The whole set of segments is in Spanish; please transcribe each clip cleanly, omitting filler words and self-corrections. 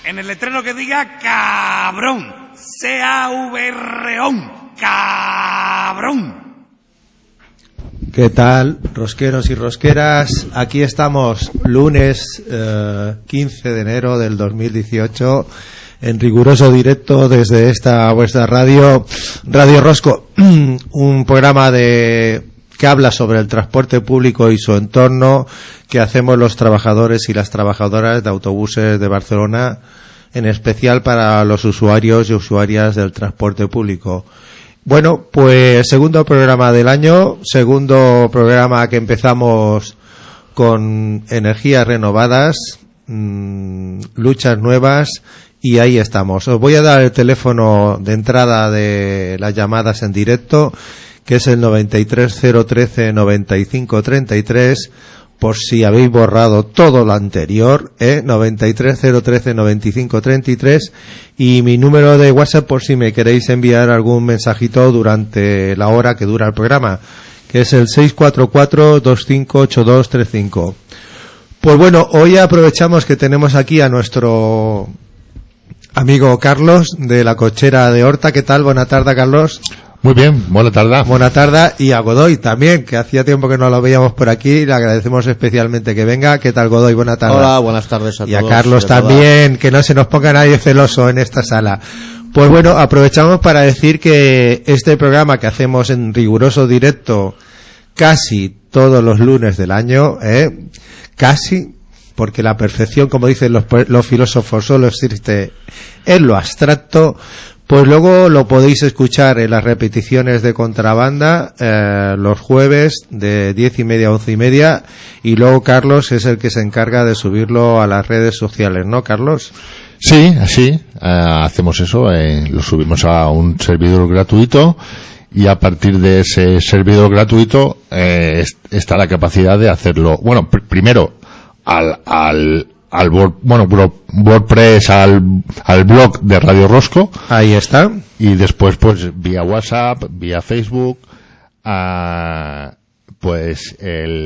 En el letrero que diga cabrón. C-A-V-R-O-N. Cabrón. ¿Qué tal, rosqueros y rosqueras? Aquí estamos, lunes 15 de enero del 2018, en riguroso directo desde esta vuestra radio, Radio Rosco, un programa que habla sobre el transporte público y su entorno, que hacemos los trabajadores y las trabajadoras de autobuses de Barcelona, en especial para los usuarios y usuarias del transporte público. Bueno, pues segundo programa del año, segundo programa que empezamos con energías renovadas, luchas nuevas, y ahí estamos. Os voy a dar el teléfono de entrada de las llamadas en directo, que es el 930139533, por si habéis borrado todo lo anterior, 930139533, y mi número de WhatsApp por si me queréis enviar algún mensajito durante la hora que dura el programa, que es el 644-258235. Pues bueno, hoy aprovechamos que tenemos aquí a nuestro amigo Carlos de la cochera de Horta. ¿Qué tal? Buena tarde, Carlos. Muy bien, buena tarde. Buena tarde, y a Godoy también, que hacía tiempo que no lo veíamos por aquí, le agradecemos especialmente que venga. ¿Qué tal, Godoy? Buena tarde. Hola, buenas tardes a todos. Y a Carlos también, que no se nos ponga nadie celoso en esta sala. Pues bueno, aprovechamos para decir que este programa que hacemos en riguroso directo casi todos los lunes del año, casi, porque la perfección, como dicen los filósofos, solo existe en lo abstracto. Pues luego lo podéis escuchar en las repeticiones de Contrabanda los jueves de 10:30 a 11:30, y luego Carlos es el que se encarga de subirlo a las redes sociales, ¿no, Carlos? Sí, así hacemos eso, lo subimos a un servidor gratuito, y a partir de ese servidor gratuito está la capacidad de hacerlo. Bueno, primero al WordPress, al blog de Radio Rosco. Ahí está. Y después, pues, vía WhatsApp, vía Facebook, pues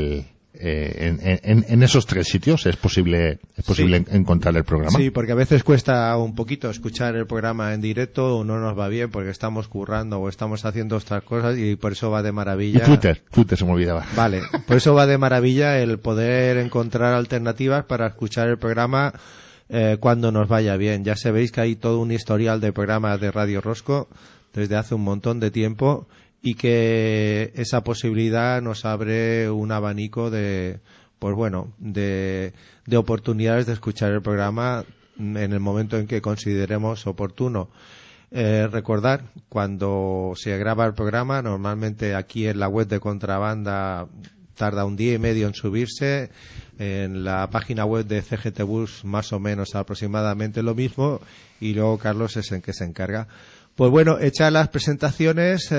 en esos tres sitios es posible sí encontrar el programa. Sí, porque a veces cuesta un poquito escuchar el programa en directo, o no nos va bien porque estamos currando o estamos haciendo otras cosas, y por eso va de maravilla. Y Twitter se me olvidaba. Vale, por eso va de maravilla el poder encontrar alternativas para escuchar el programa cuando nos vaya bien. Ya sabéis que hay todo un historial de programas de Radio Rosco desde hace un montón de tiempo, y que esa posibilidad nos abre un abanico de oportunidades de escuchar el programa en el momento en que consideremos oportuno. Recordar, cuando se graba el programa, normalmente aquí en la web de Contrabanda tarda un día y medio en subirse, en la página web de CGT Bus más o menos aproximadamente lo mismo, y luego Carlos es el que se encarga. Pues bueno, hechas las presentaciones,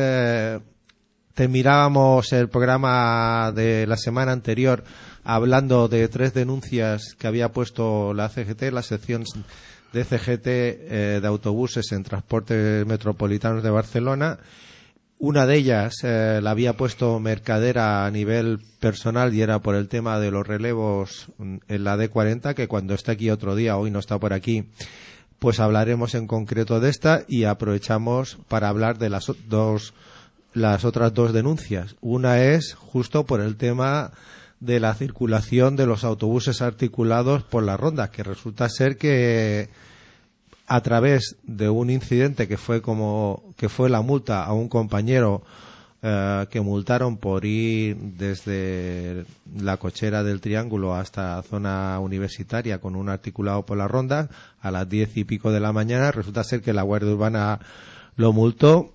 terminábamos el programa de la semana anterior hablando de 3 denuncias que había puesto la CGT, la sección de CGT de autobuses en transportes metropolitanos de Barcelona. Una de ellas la había puesto Mercadera a nivel personal, y era por el tema de los relevos en la D40, que cuando esté aquí otro día, hoy no está por aquí, pues hablaremos en concreto de esta, y aprovechamos para hablar de las otras 2 denuncias. Una es justo por el tema de la circulación de los autobuses articulados por las rondas, que resulta ser que a través de un incidente que fue la multa a un compañero que multaron por ir desde la cochera del Triángulo hasta la zona universitaria con un articulado por la ronda a las 10 y pico de la mañana. Resulta ser que la Guardia Urbana lo multó.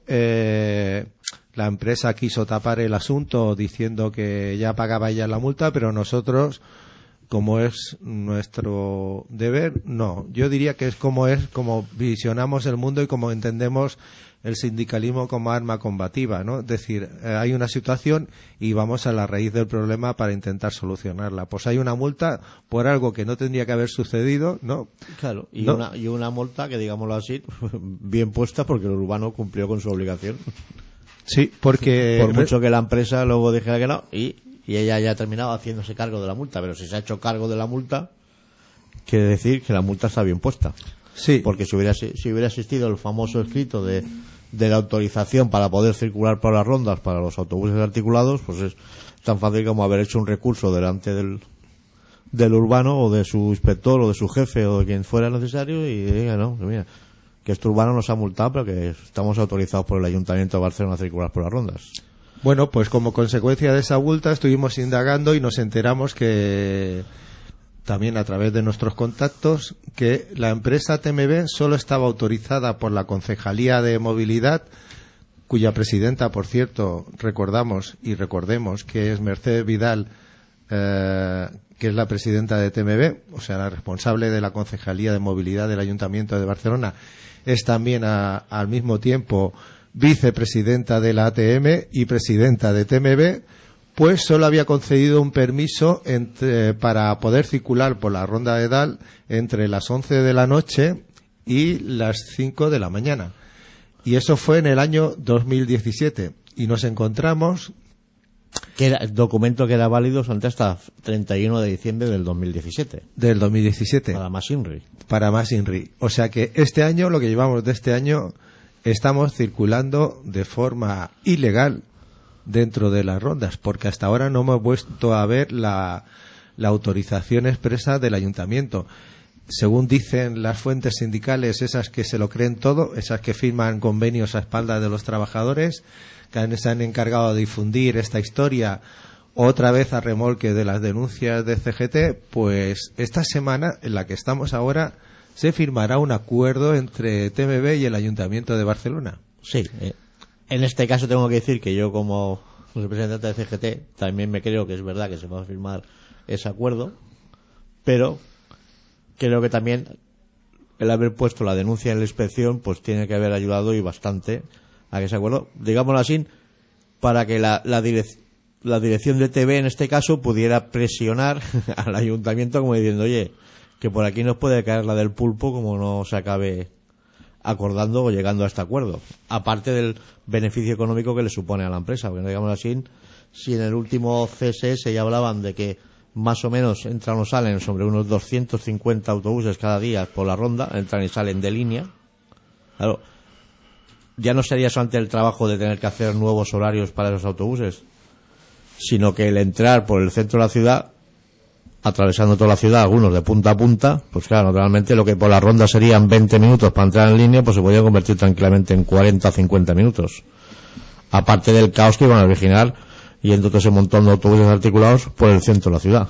La empresa quiso tapar el asunto diciendo que ya pagaba ella la multa, pero nosotros, como es nuestro deber, no. Yo diría que es como visionamos el mundo y como entendemos el sindicalismo como arma combativa, ¿no? Es decir, hay una situación y vamos a la raíz del problema para intentar solucionarla. Pues hay una multa por algo que no tendría que haber sucedido, ¿no? Claro, y, ¿no? una multa que, digámoslo así, bien puesta, porque el urbano cumplió con su obligación. Sí, porque por mucho que la empresa luego dijera que no, y ella ya ha terminado haciéndose cargo de la multa, pero si se ha hecho cargo de la multa, quiere decir que la multa está bien puesta. Sí. Porque si hubiera existido el famoso escrito de la autorización para poder circular por las rondas para los autobuses articulados, pues es tan fácil como haber hecho un recurso delante del urbano o de su inspector o de su jefe o de quien fuera necesario y diga, no, que mira, que este urbano nos ha multado pero que estamos autorizados por el Ayuntamiento de Barcelona a circular por las rondas. Bueno, pues como consecuencia de esa multa estuvimos indagando y nos enteramos que también a través de nuestros contactos que la empresa TMB solo estaba autorizada por la Concejalía de Movilidad, cuya presidenta, por cierto, recordemos que es Mercedes Vidal, que es la presidenta de TMB, o sea, la responsable de la Concejalía de Movilidad del Ayuntamiento de Barcelona, es también al mismo tiempo vicepresidenta de la ATM y presidenta de TMB, pues solo había concedido un permiso para poder circular por la Ronda de Dalt entre las 11 de la noche y las 5 de la mañana. Y eso fue en el año 2017. Y nos encontramos... Que era el documento que era válido hasta 31 de diciembre del 2017. Del 2017. Para más INRI. Para más INRI. O sea que este año, lo que llevamos de este año, estamos circulando de forma ilegal dentro de las rondas, porque hasta ahora no hemos vuelto a ver la autorización expresa del ayuntamiento. Según dicen las fuentes sindicales, esas que se lo creen todo, esas que firman convenios a espaldas de los trabajadores, que se han encargado de difundir esta historia otra vez a remolque de las denuncias de CGT, pues esta semana en la que estamos ahora se firmará un acuerdo entre TMB y el Ayuntamiento de Barcelona. Sí, en este caso tengo que decir que yo como representante de CGT también me creo que es verdad que se va a firmar ese acuerdo, pero creo que también el haber puesto la denuncia en la inspección pues tiene que haber ayudado y bastante a que ese acuerdo, digámoslo así, para que la dirección de TV en este caso pudiera presionar al ayuntamiento como diciendo, oye, que por aquí nos puede caer la del pulpo como no se acabe acordando o llegando a este acuerdo, aparte del beneficio económico que le supone a la empresa, porque digamos así, si en el último CSS ya hablaban de que más o menos entran o salen sobre unos 250 autobuses cada día por la ronda, entran y salen de línea, claro, ya no sería solamente el trabajo de tener que hacer nuevos horarios para esos autobuses, sino que el entrar por el centro de la ciudad, atravesando toda la ciudad, algunos de punta a punta, pues claro, naturalmente lo que por la ronda serían 20 minutos para entrar en línea, pues se podría convertir tranquilamente en 40 o 50 minutos. Aparte del caos que iban a originar yendo todo ese montón de autobuses articulados por el centro de la ciudad.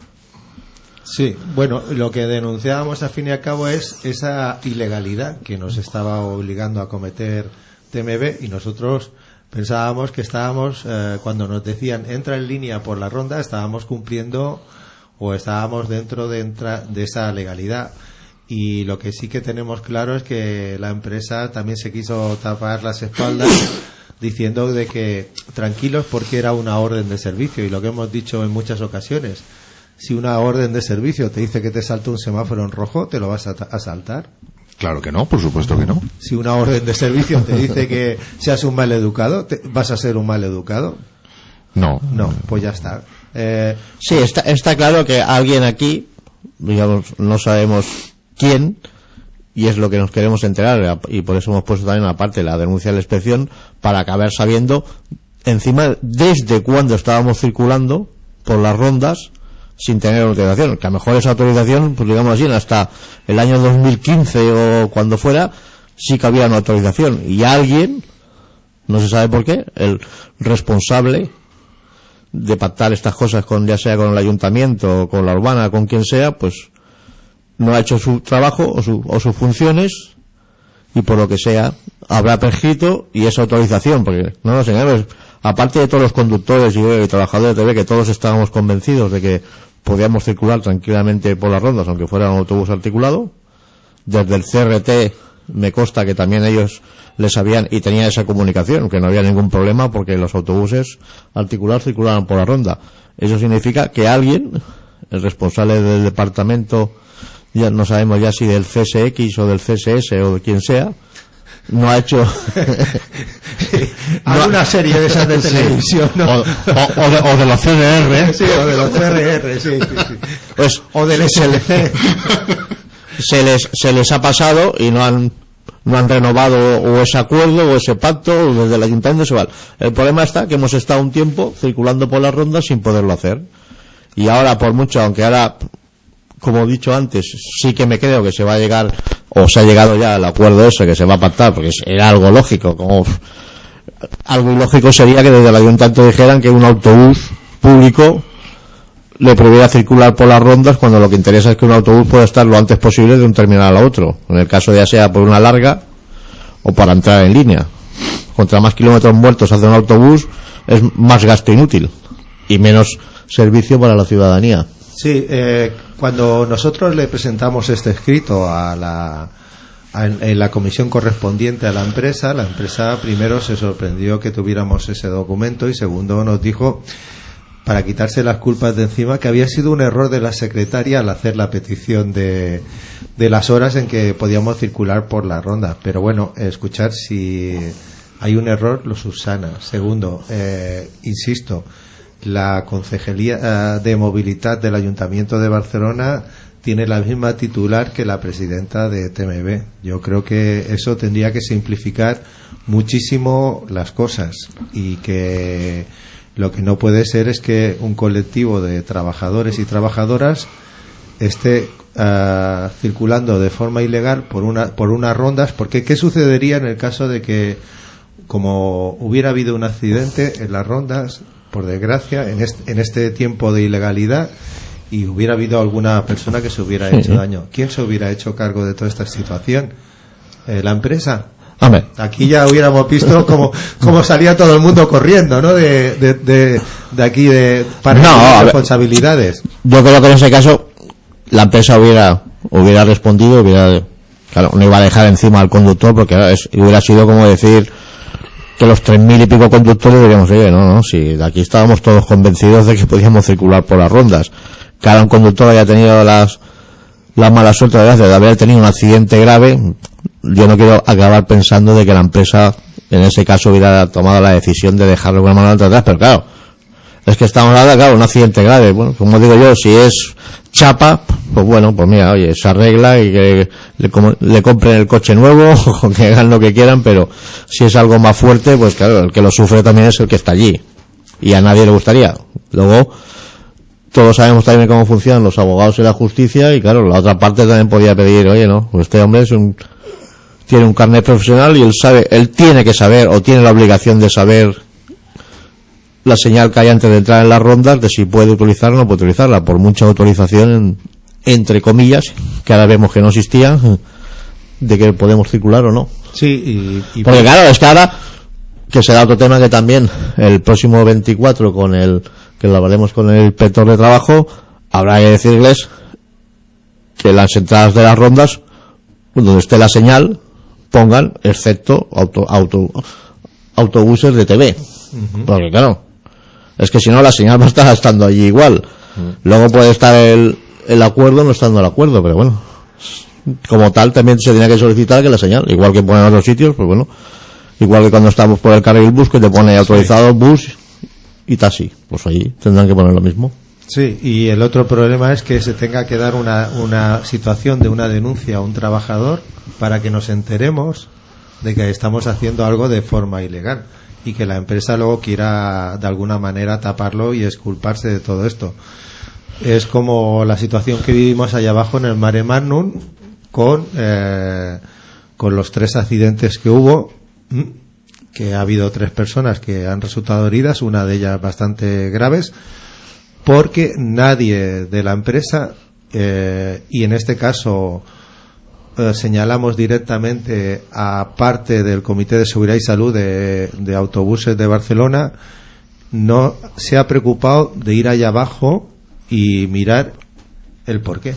Sí, bueno, lo que denunciábamos al fin y al cabo es esa ilegalidad que nos estaba obligando a cometer TMB, y nosotros pensábamos que estábamos, cuando nos decían entra en línea por la ronda, estábamos cumpliendo o estábamos dentro de esa legalidad. Y lo que sí que tenemos claro es que la empresa también se quiso tapar las espaldas diciendo de que tranquilos porque era una orden de servicio, y lo que hemos dicho en muchas ocasiones, si una orden de servicio te dice que te salta un semáforo en rojo, ¿te lo vas a saltar? Claro que no, por supuesto que no. Si una orden de servicio te dice que seas un mal educado, ¿vas a ser un mal educado? No. No, pues ya está. Sí, está claro que alguien aquí, digamos, no sabemos quién, y es lo que nos queremos enterar, y por eso hemos puesto también aparte la denuncia de la inspección, para acabar sabiendo encima desde cuándo estábamos circulando por las rondas sin tener autorización, que a lo mejor esa autorización, pues digamos así, hasta el año 2015 o cuando fuera, sí que había una autorización, y alguien, no se sabe por qué, el responsable de pactar estas cosas ya sea con el ayuntamiento o con la urbana, con quien sea, pues no ha hecho su trabajo o sus funciones, y por lo que sea habrá prescrito, y esa autorización, porque no nos engañemos, aparte de todos los conductores y trabajadores de TV, que todos estábamos convencidos de que podíamos circular tranquilamente por las rondas aunque fuera un autobús articulado, desde el CRT me consta que también ellos les sabían y tenían esa comunicación, que no había ningún problema porque los autobuses articulados circulaban por la ronda. Eso significa que alguien, el responsable del departamento, ya no sabemos ya si del CSX o del CSS o de quien sea, no ha hecho alguna serie de esas de televisión, ¿no? o de los CDR, sí, o de los CRR, sí. pues O del SLC. se les ha pasado y no han renovado o ese acuerdo o ese pacto, o desde el ayuntamiento se va. El problema está que hemos estado un tiempo circulando por las rondas sin poderlo hacer. Y ahora, por mucho, aunque ahora, como he dicho antes, sí que me creo que se va a llegar, o se ha llegado ya al acuerdo ese que se va a pactar, porque era algo lógico, como algo ilógico sería que desde el ayuntamiento dijeran que un autobús público le prohibiera circular por las rondas cuando lo que interesa es que un autobús pueda estar lo antes posible de un terminal a otro, en el caso ya sea por una larga o para entrar en línea. Contra más kilómetros muertos hace un autobús es más gasto inútil y menos servicio para la ciudadanía. Sí, cuando nosotros le presentamos este escrito en la comisión correspondiente a la empresa primero se sorprendió que tuviéramos ese documento y segundo nos dijo, para quitarse las culpas de encima, que había sido un error de la secretaria al hacer la petición de las horas en que podíamos circular por la ronda. Pero bueno, escuchar, si hay un error lo subsana. Segundo, insisto, la Concejalía de Movilidad del Ayuntamiento de Barcelona tiene la misma titular que la presidenta de TMB. Yo creo que eso tendría que simplificar muchísimo las cosas y que lo que no puede ser es que un colectivo de trabajadores y trabajadoras esté circulando de forma ilegal por unas rondas, porque ¿qué sucedería en el caso de que, como hubiera habido un accidente en las rondas, por desgracia, en este tiempo de ilegalidad, y hubiera habido alguna persona que se hubiera hecho daño? ¿Quién se hubiera hecho cargo de toda esta situación? ¿La empresa? Hombre. Aquí ya hubiéramos visto cómo salía todo el mundo corriendo, ¿no? De aquí para responsabilidades. Yo creo que en ese caso la empresa hubiera respondido, claro, no iba a dejar encima al conductor, porque hubiera sido como decir que los 3.000 y pico conductores diríamos, oye, no, si de aquí estábamos todos convencidos de que podíamos circular por las rondas. Que ahora un conductor haya tenido la mala suerte de haber tenido un accidente grave, yo no quiero acabar pensando de que la empresa en ese caso hubiera tomado la decisión de dejarlo con la mano atrás, pero claro, es que estamos hablando de un accidente grave. Bueno, como digo yo, si es chapa, pues bueno, pues mira, oye, se arregla y que le compren el coche nuevo o que hagan lo que quieran, pero si es algo más fuerte, pues claro, el que lo sufre también es el que está allí y a nadie le gustaría. Luego, todos sabemos también cómo funcionan los abogados y la justicia y claro, la otra parte también podía pedir, oye, no, pues este hombre tiene un carnet profesional y él tiene que saber o tiene la obligación de saber la señal que hay antes de entrar en las rondas, de si puede utilizarla o no puede utilizarla, por mucha autorización entre comillas, que ahora vemos que no existía, de que podemos circular o no. Sí, porque claro, es que ahora, que será otro tema que también el próximo 24 que lo hablaremos con el inspector de trabajo, habrá que decirles que las entradas de las rondas, donde esté la señal, pongan excepto autobuses de TV. Porque claro, es que si no la señal va a estar estando allí igual. Luego puede estar el acuerdo no estando el acuerdo, pero bueno, como tal también se tiene que solicitar que la señal, igual que pone en otros sitios, pues bueno, igual que cuando estamos por el carril bus que te pone autorizado bus y taxi, pues ahí tendrán que poner lo mismo. Sí, y el otro problema es que se tenga que dar una situación de una denuncia a un trabajador para que nos enteremos de que estamos haciendo algo de forma ilegal y que la empresa luego quiera de alguna manera taparlo y exculparse de todo esto. Es como la situación que vivimos allá abajo en el Mare Magnum con los 3 accidentes que hubo, que ha habido 3 personas que han resultado heridas, una de ellas bastante graves, porque nadie de la empresa, y en este caso señalamos directamente a parte del Comité de Seguridad y Salud de Autobuses de Barcelona, no se ha preocupado de ir allá abajo y mirar el porqué.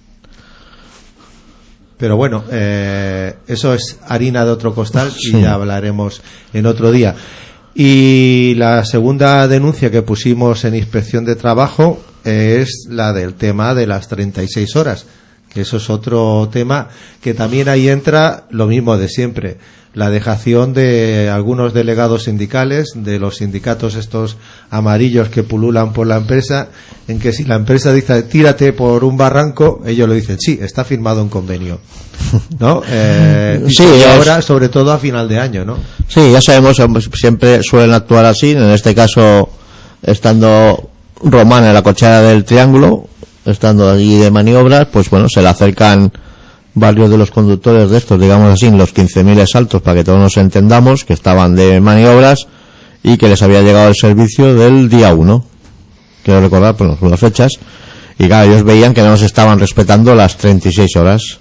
Pero bueno, eso es harina de otro costal y ya hablaremos en otro día. Y la segunda denuncia que pusimos en Inspección de Trabajo es la del tema de las 36 horas, que eso es otro tema que también ahí entra lo mismo de siempre. la dejación de algunos delegados sindicales, de los sindicatos estos amarillos que pululan por la empresa, en que si la empresa dice tírate por un barranco, ellos le dicen sí, está firmado un convenio, ¿no? Sí, y ahora sobre todo a final de año, ¿no? Sí, ya sabemos, siempre suelen actuar así. En este caso, estando Román en la cochera del Triángulo, estando allí de maniobras, pues bueno, se le acercan varios de los conductores de estos, digamos así, los 15.000 exaltos, para que todos nos entendamos, que estaban de maniobras y que les había llegado el servicio del día 1. Quiero recordar, pues las fechas. Y claro, ellos veían que no nos estaban respetando las 36 horas.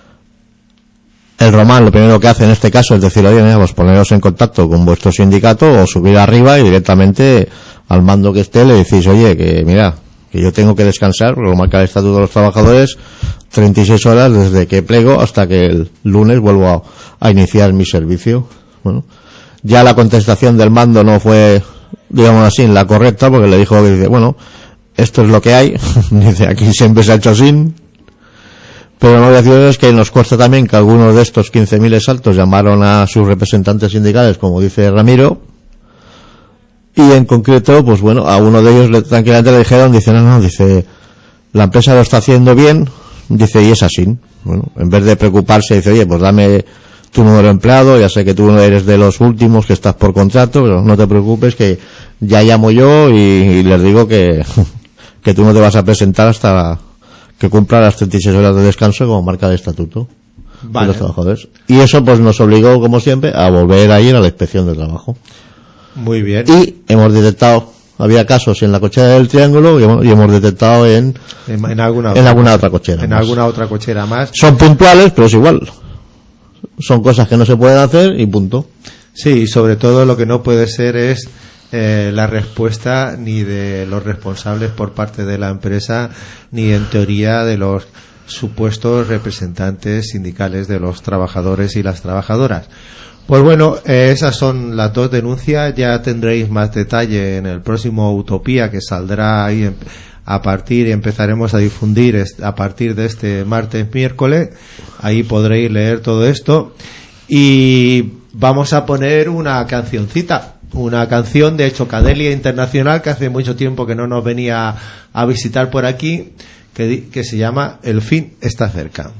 El Román lo primero que hace en este caso es decir, oye, mira, pues poneros en contacto con vuestro sindicato o subir arriba y directamente al mando que esté le decís, oye, que mira, que yo tengo que descansar, porque lo marca el Estatuto de los Trabajadores, 36 horas desde que plego hasta que el lunes vuelvo a iniciar mi servicio. Bueno, ya la contestación del mando no fue, digamos así, la correcta, porque le dijo que dice, bueno, esto es lo que hay, dice, aquí siempre se ha hecho así. Pero lo que decir es que nos consta también que algunos de estos 15.000 exaltos llamaron a sus representantes sindicales, como dice Ramiro, y en concreto, pues bueno, a uno de ellos tranquilamente le dijeron, dice, no, dice, la empresa lo está haciendo bien, dice, y es así. Bueno, en vez de preocuparse, dice, oye, pues dame tu número de empleado, ya sé que tú eres de los últimos que estás por contrato, pero no te preocupes que ya llamo yo y les digo que tú no te vas a presentar hasta que cumpla las 36 horas de descanso como marca el estatuto de los trabajadores. Y eso pues nos obligó, como siempre, a volver a ir a la inspección de trabajo. Muy bien. Y hemos detectado, había casos en la cochera del Triángulo y hemos detectado en alguna otra cochera. En más. Alguna otra cochera más. Son puntuales, pero es igual. Son cosas que no se pueden hacer y punto. Sí, y sobre todo lo que no puede ser es la respuesta ni de los responsables por parte de la empresa, ni en teoría de los supuestos representantes sindicales de los trabajadores y las trabajadoras. Pues bueno, esas son las dos denuncias. Ya tendréis más detalle en el próximo Utopía, que saldrá ahí a partir y empezaremos a difundir a partir de este martes, miércoles. Ahí podréis leer todo esto. Y vamos a poner una cancioncita, una canción de Chocadelia Internacional, que hace mucho tiempo que no nos venía a visitar por aquí, que se llama El fin está cerca.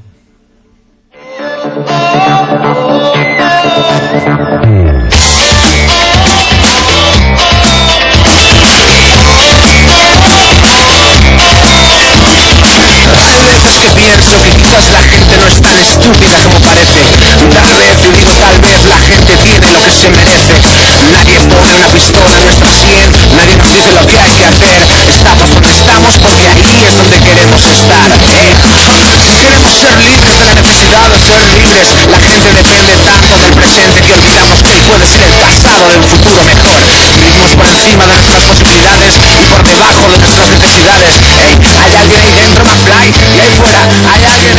Que pienso que quizás la gente no es tan estúpida como parece. Tal vez, yo digo tal vez, la gente tiene lo que se merece. Nadie pone una pistola en nuestra sien, nadie nos dice lo que hay que hacer. Estamos donde estamos porque ahí es donde queremos estar. Queremos ser libres de la necesidad de ser libres. La gente depende tanto del presente que olvidamos que él puede ser el pasado del futuro mejor. Vivimos por encima de nuestras posibilidades y por debajo de nuestras necesidades. Hey, hay alguien ahí dentro, McFly, y ahí fuera hay alguien,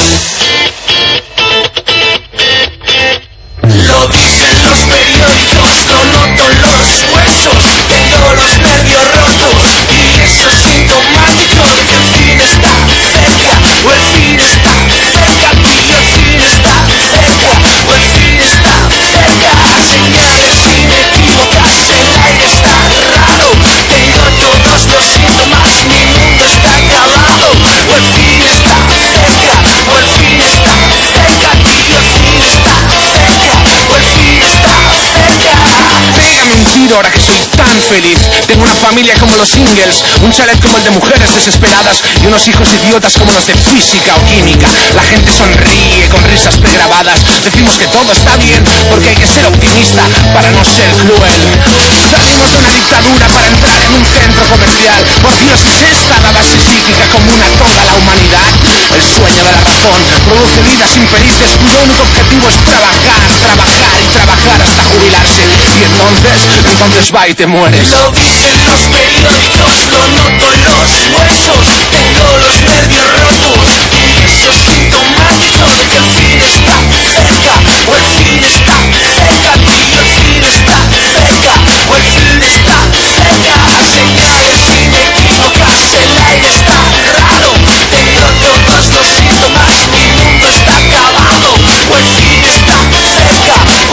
Lo dicen los periódicos, lo noto en los huesos, tengo los nervios rotos y eso es sintomático de que el fin está cerca, o el fin está cerca, tío, el fin está cerca, o el fin está cerca. Señales inequívocas, el aire está raro, tengo todos los síntomas, mi mundo está acabado, o el fin está cerca, o el fin está cerca, tío, el fin está cerca, o el fin está cerca. Pégame un tiro ahora que soy tan feliz. Tengo una familia como los Ingalls, un chalet como el de mujeres desesperadas y unos hijos idiotas como los de física o química. La gente sonríe con risas pregrabadas. Decimos que todo está bien porque hay que ser optimista para no ser cruel. Salimos de una dictadura para entrar en un centro comercial. Por Dios, ¿es esta la base psíquica común a toda la humanidad? El sueño de la razón produce vidas infelices cuyo único objetivo es trabajar, trabajar y trabajar hasta jubilarse. Y entonces va y te mueres. Lo dicen los periódicos, lo noto en los huesos, tengo los nervios rotos y eso es sintomático de que el fin está cerca, o el fin está cerca, tío, el fin está cerca, o el fin está cerca. Señales inequívocas, el aire está raro, tengo todos los síntomas, mi mundo está acabado, o el fin está cerca, o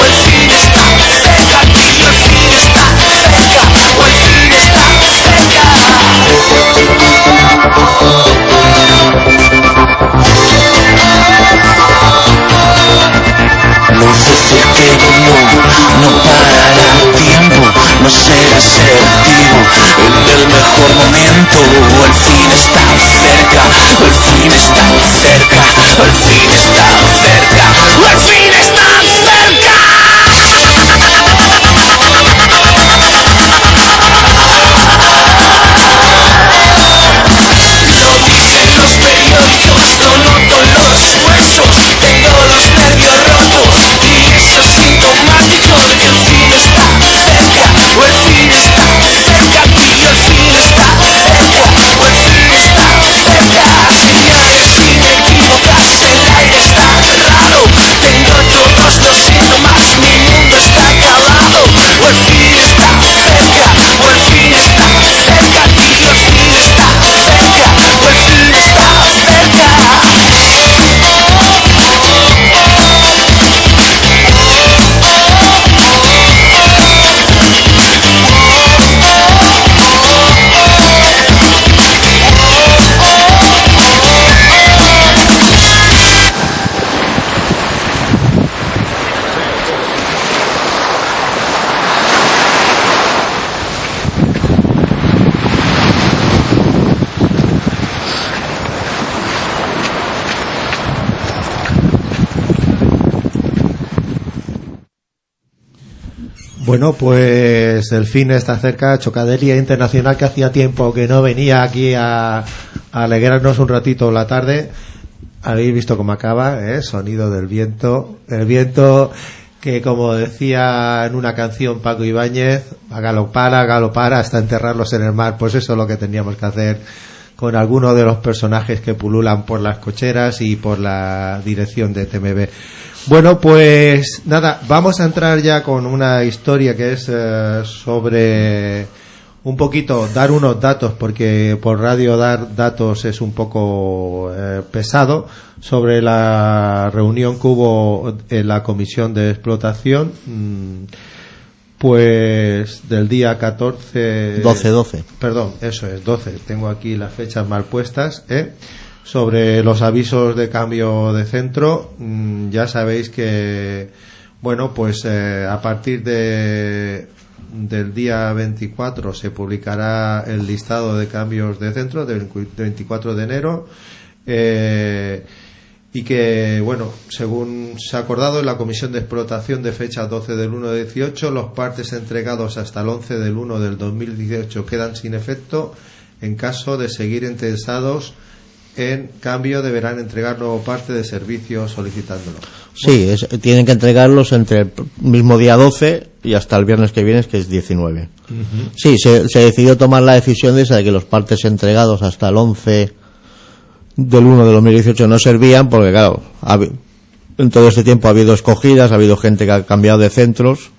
no será selectivo en el mejor momento. El fin está cerca, el fin está cerca, el fin está cerca, el fin está cerca. Lo dicen los periódicos, lo noto en los huesos, tengo los nervios rotos y eso es sintomático de que el fin está cerca, o el fin está cerca, tío, el fin está cerca, o el fin está cerca. Señales inequívocas, el aire está raro, tengo todos los síntomas, mi mundo está calado, o el fin está cerca, o el fin está cerca, tío, el fin está cerca, o el fin está cerca. Bueno, pues el fin está cerca. Chocadelia Internacional, que hacía tiempo que no venía aquí a alegrarnos un ratito la tarde. Habéis visto cómo acaba, ¿eh? Sonido del viento. El viento que, como decía en una canción Paco Ibáñez, galopara hasta enterrarlos en el mar. Pues eso es lo que teníamos que hacer con algunos de los personajes que pululan por las cocheras y por la dirección de TMB. Bueno, pues nada, vamos a entrar ya con una historia que es sobre un poquito dar unos datos, porque por radio dar datos es un poco pesado, sobre la reunión que hubo en la comisión de explotación, pues del día 14... 12. Perdón, eso es, 12. Tengo aquí las fechas mal puestas, sobre los avisos de cambio de centro. Ya sabéis que, bueno, pues a partir del día 24 se publicará el listado de cambios de centro del 24 de enero, y que, bueno, según se ha acordado en la comisión de explotación de fecha 12 del 1 de 18, los partes entregados hasta el 11 del 1 del 2018 quedan sin efecto. En caso de seguir interesados en cambio, deberán entregar nuevo parte de servicio solicitándolo. Sí, tienen que entregarlos entre el mismo día 12 y hasta el viernes que viene, que es 19. Uh-huh. Sí, se decidió tomar la decisión de esa, de que los partes entregados hasta el 11 del 1 de 2018 no servían, porque claro, en todo este tiempo ha habido escogidas, ha habido gente que ha cambiado de centros.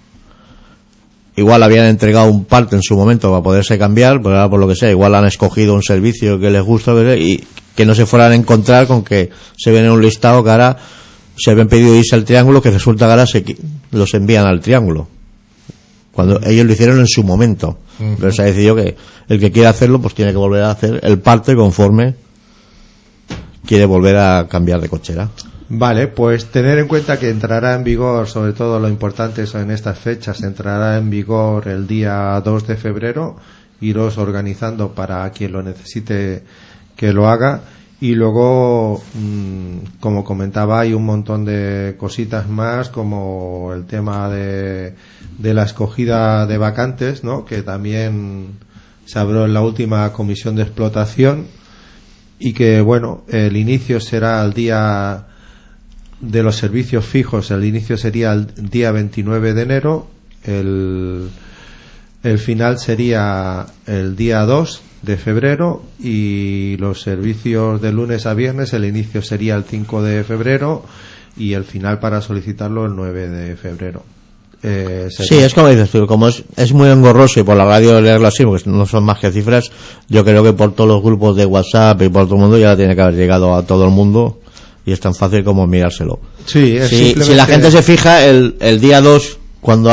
Igual habían entregado un parte en su momento para poderse cambiar, pero ahora por lo que sea, igual han escogido un servicio que les gusta y que no se fueran a encontrar con que se ven en un listado que ahora se habían pedido irse al Triángulo, que resulta que ahora los envían al Triángulo, cuando ellos lo hicieron en su momento. Uh-huh. Pero se ha decidido que el que quiera hacerlo pues tiene que volver a hacer el parte conforme quiere volver a cambiar de cochera. Vale, pues tener en cuenta que entrará en vigor, sobre todo lo importante es en estas fechas, entrará en vigor el día 2 de febrero, iros organizando para quien lo necesite que lo haga, y luego, como comentaba, hay un montón de cositas más, como el tema de la escogida de vacantes, ¿no?, que también se habló en la última comisión de explotación, y que, bueno, el inicio será el día de los servicios fijos, el inicio sería el día 29 de enero, el final sería el día 2 de febrero, y los servicios de lunes a viernes, el inicio sería el 5 de febrero y el final para solicitarlo el 9 de febrero. Sí, es como dices tú, como es muy engorroso y por la radio leerlo así, porque no son más que cifras, yo creo que por todos los grupos de WhatsApp y por todo el mundo ya tiene que haber llegado a todo el mundo. Y es tan fácil como mirárselo. Sí, si la gente se fija, el día 2, cuando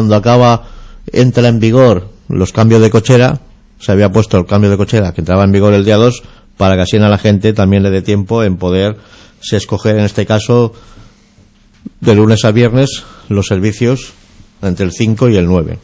entra en vigor los cambios de cochera, se había puesto el cambio de cochera que entraba en vigor el día 2, para que así a la gente también le dé tiempo en poder escoger, en este caso, de lunes a viernes, los servicios entre el 5 y el 9.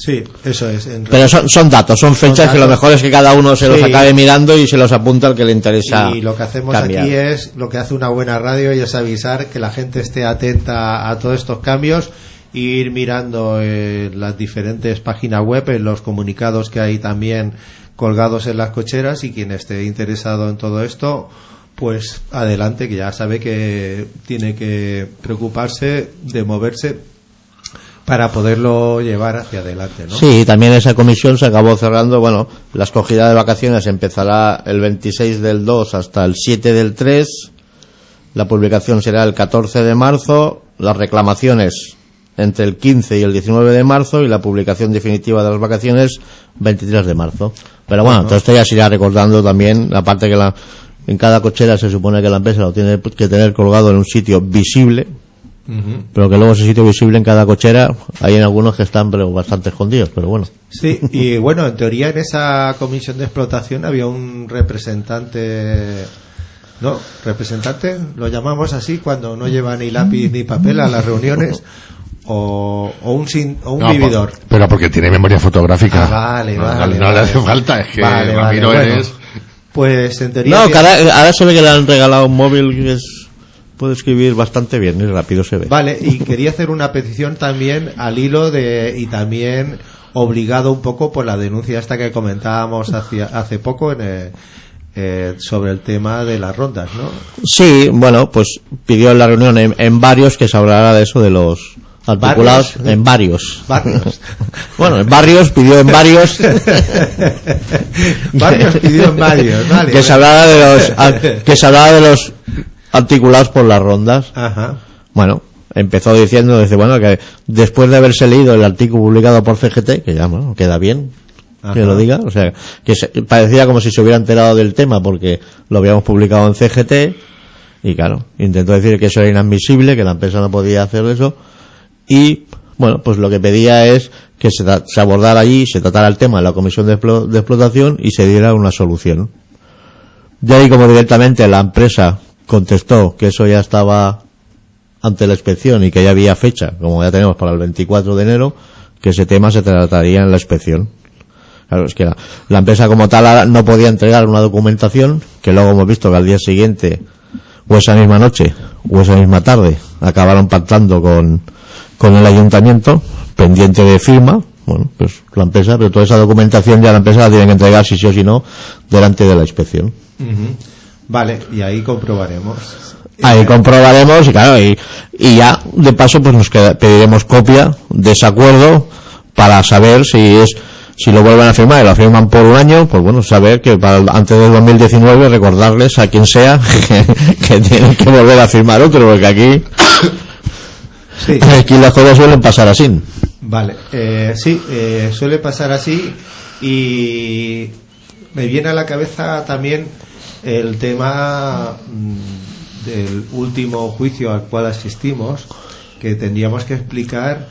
Sí, eso es. Pero son datos, son fechas que lo mejor es que cada uno se los Sí. acabe mirando y se los apunta al que le interesa. Y lo que hacemos cambiar. aquí es, lo que hace una buena radio, y es avisar que la gente esté atenta a todos estos cambios, e ir mirando las diferentes páginas web, en los comunicados que hay también colgados en las cocheras, y quien esté interesado en todo esto, pues adelante, que ya sabe que tiene que preocuparse de moverse para poderlo llevar hacia adelante, ¿no? Sí, también esa comisión se acabó cerrando. Bueno, la escogida de vacaciones empezará el 26 del 2 hasta el 7 del 3. La publicación será el 14 de marzo. Las reclamaciones entre el 15 y el 19 de marzo. Y la publicación definitiva de las vacaciones 23 de marzo. Pero bueno, todo esto ya se irá recordando también. Aparte que en cada cochera se supone que la empresa lo tiene que tener colgado en un sitio visible. Pero que luego ese sitio visible en cada cochera hay en algunos que están pero bastante escondidos, pero bueno. Sí, y bueno, en teoría en esa comisión de explotación había un representante, ¿no? Representante, lo llamamos así cuando no lleva ni lápiz ni papel a las reuniones, o un No, vividor. pero porque tiene memoria fotográfica. Vale. No le hace falta, es que Ramiro bueno. eres... Pues en teoría... No, había- ahora se ve que le han regalado un móvil que puede escribir bastante bien y rápido se ve. Vale, y quería hacer una petición también al hilo y también obligado un poco por la denuncia esta que comentábamos hace poco sobre el tema de las rondas, ¿no? Sí, bueno, pues pidió en la reunión en varios que se hablara de eso, de los articulados. ¿Barrios? En varios. Barrios. Bueno, en varios, pidió en varios. Barrios pidió en varios, vale. Que se hablara de los articulados por las rondas. Ajá. Bueno, empezó diciendo, dice, bueno, que después de haberse leído el artículo publicado por CGT, que ya, bueno, queda bien Ajá. que lo diga, o sea, que parecía como si se hubiera enterado del tema porque lo habíamos publicado en CGT, y claro, intentó decir que eso era inadmisible, que la empresa no podía hacer eso, y bueno, pues lo que pedía es que se abordara allí, se tratara el tema en la comisión de explotación y se diera una solución. De ahí, como directamente la empresa contestó que eso ya estaba ante la inspección y que ya había fecha, como ya tenemos para el 24 de enero, que ese tema se trataría en la inspección. Claro, es que la empresa como tal no podía entregar una documentación, que luego hemos visto que al día siguiente, o esa misma noche, o esa misma tarde, acabaron pactando con el ayuntamiento, pendiente de firma. Bueno, pues la empresa, pero toda esa documentación ya la empresa la tiene que entregar, si sí o si no, delante de la inspección. Ujú. Vale, y ahí comprobaremos. Ahí comprobaremos, y claro, y ya de paso pues pediremos copia de ese acuerdo para saber si lo vuelven a firmar y lo firman por un año, pues bueno, saber que antes del 2019 recordarles a quien sea que tienen que volver a firmar otro, porque aquí Sí. las cosas suelen pasar así. Vale, sí, suele pasar así, y me viene a la cabeza también el tema del último juicio al cual asistimos, que tendríamos que explicar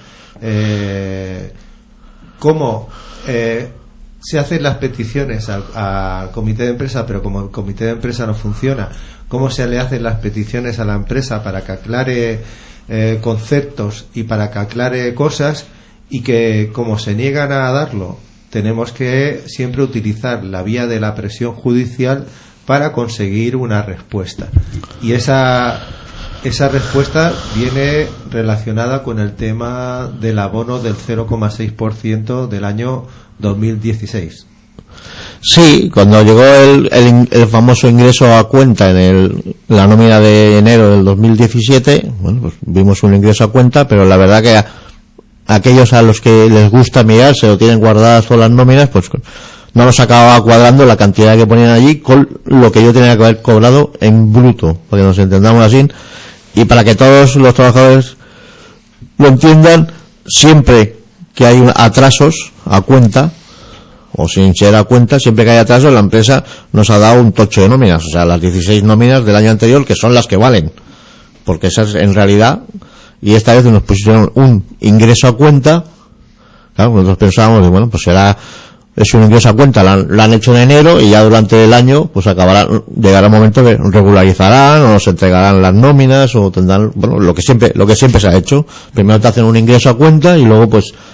cómo se hacen las peticiones al comité de empresa, pero como el comité de empresa no funciona, cómo se le hacen las peticiones a la empresa para que aclare conceptos y para que aclare cosas, y que como se niegan a darlo, tenemos que siempre utilizar la vía de la presión judicial para conseguir una respuesta, y esa respuesta viene relacionada con el tema del abono del 0,6% del año 2016. Sí, cuando llegó el famoso ingreso a cuenta en la nómina de enero del 2017, bueno, pues vimos un ingreso a cuenta, pero la verdad que aquellos a los que les gusta mirar, se lo tienen guardadas todas las nóminas, pues no nos acababa cuadrando la cantidad que ponían allí con lo que yo tenía que haber cobrado en bruto, para que nos entendamos así, y para que todos los trabajadores lo entiendan, siempre que hay atrasos a cuenta, o sin ser a cuenta, siempre que hay atrasos, la empresa nos ha dado un tocho de nóminas, o sea, las 16 nóminas del año anterior, que son las que valen, porque esas en realidad, y esta vez nos pusieron un ingreso a cuenta. Claro, nosotros pensábamos, bueno, pues es un ingreso a cuenta, lo han hecho en enero, y ya durante el año pues llegará el momento que regularizarán o nos entregarán las nóminas, o tendrán, bueno, lo que siempre se ha hecho. Primero te hacen un ingreso a cuenta y luego pues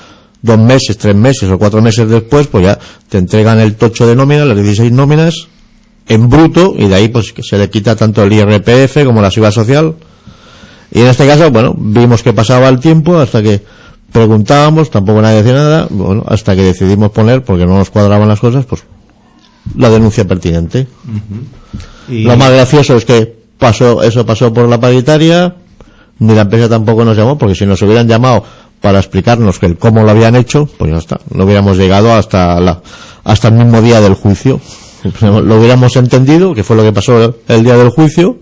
2 meses, 3 meses o 4 meses después, pues ya te entregan el tocho de nómina, las 16 nóminas, en bruto, y de ahí pues que se le quita tanto el IRPF como la seguridad social. Y en este caso, bueno, vimos que pasaba el tiempo hasta que preguntábamos, tampoco nadie decía nada, bueno, hasta que decidimos poner, porque no nos cuadraban las cosas, pues la denuncia pertinente. Y Lo más gracioso es que eso pasó por la paritaria, ni la empresa tampoco nos llamó, porque si nos hubieran llamado para explicarnos que cómo lo habían hecho, pues ya está, no hubiéramos llegado hasta el mismo día del juicio. Lo hubiéramos entendido, que fue lo que pasó el día del juicio,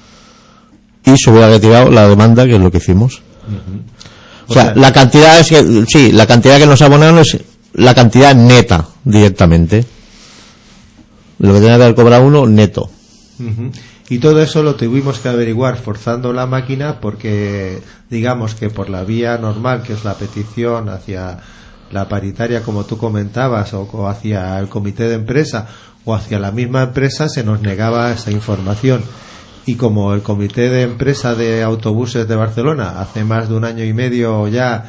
y se hubiera retirado la demanda, que es lo que hicimos. O sea, la cantidad es que, sí, la cantidad que nos abonaron es la cantidad neta, directamente. Lo que tenía que haber cobrado uno, neto. Y todo eso lo tuvimos que averiguar forzando la máquina, porque digamos que por la vía normal, que es la petición hacia la paritaria, como tú comentabas, o hacia el comité de empresa o hacia la misma empresa, se nos negaba esa información. Y como el comité de empresa de autobuses de Barcelona hace más de 1 año y medio ya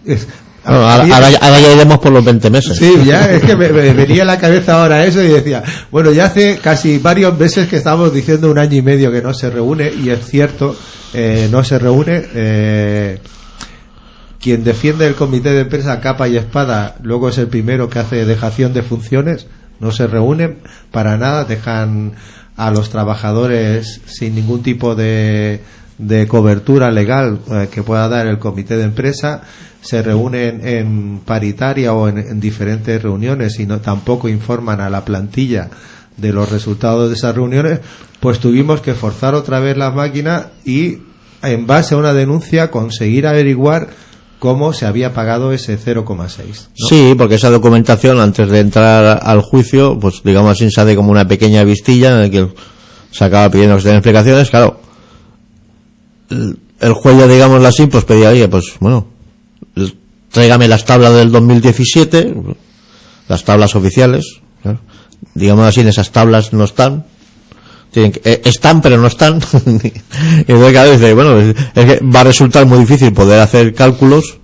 ahora ya iremos por los 20 meses. Sí, ya es que me venía a la cabeza ahora eso y decía, bueno, ya hace casi varios meses que estamos diciendo 1 año y medio que no se reúne, y es cierto, no se reúne. Quien defiende el comité de empresa a capa y espada luego es el primero que hace dejación de funciones. No se reúnen para nada, dejan a los trabajadores sin ningún tipo de cobertura legal que pueda dar el comité de empresa. Se reúnen en paritaria o en diferentes reuniones y tampoco informan a la plantilla de los resultados de esas reuniones. Pues tuvimos que forzar otra vez la máquina y, en base a una denuncia, conseguir averiguar cómo se había pagado ese 0,6, ¿no? Sí, porque esa documentación, antes de entrar al juicio, pues digamos así, sale como una pequeña vistilla en la que se acaba pidiendo que se den explicaciones. Claro, el juez, ya digámoslo así, pues pedía, oye, pues bueno, tráigame las tablas del 2017, las tablas oficiales, ¿no? Digamos así, en esas tablas no están. Están pero no están. Y entonces cada vez dice, bueno, es que va a resultar muy difícil poder hacer cálculos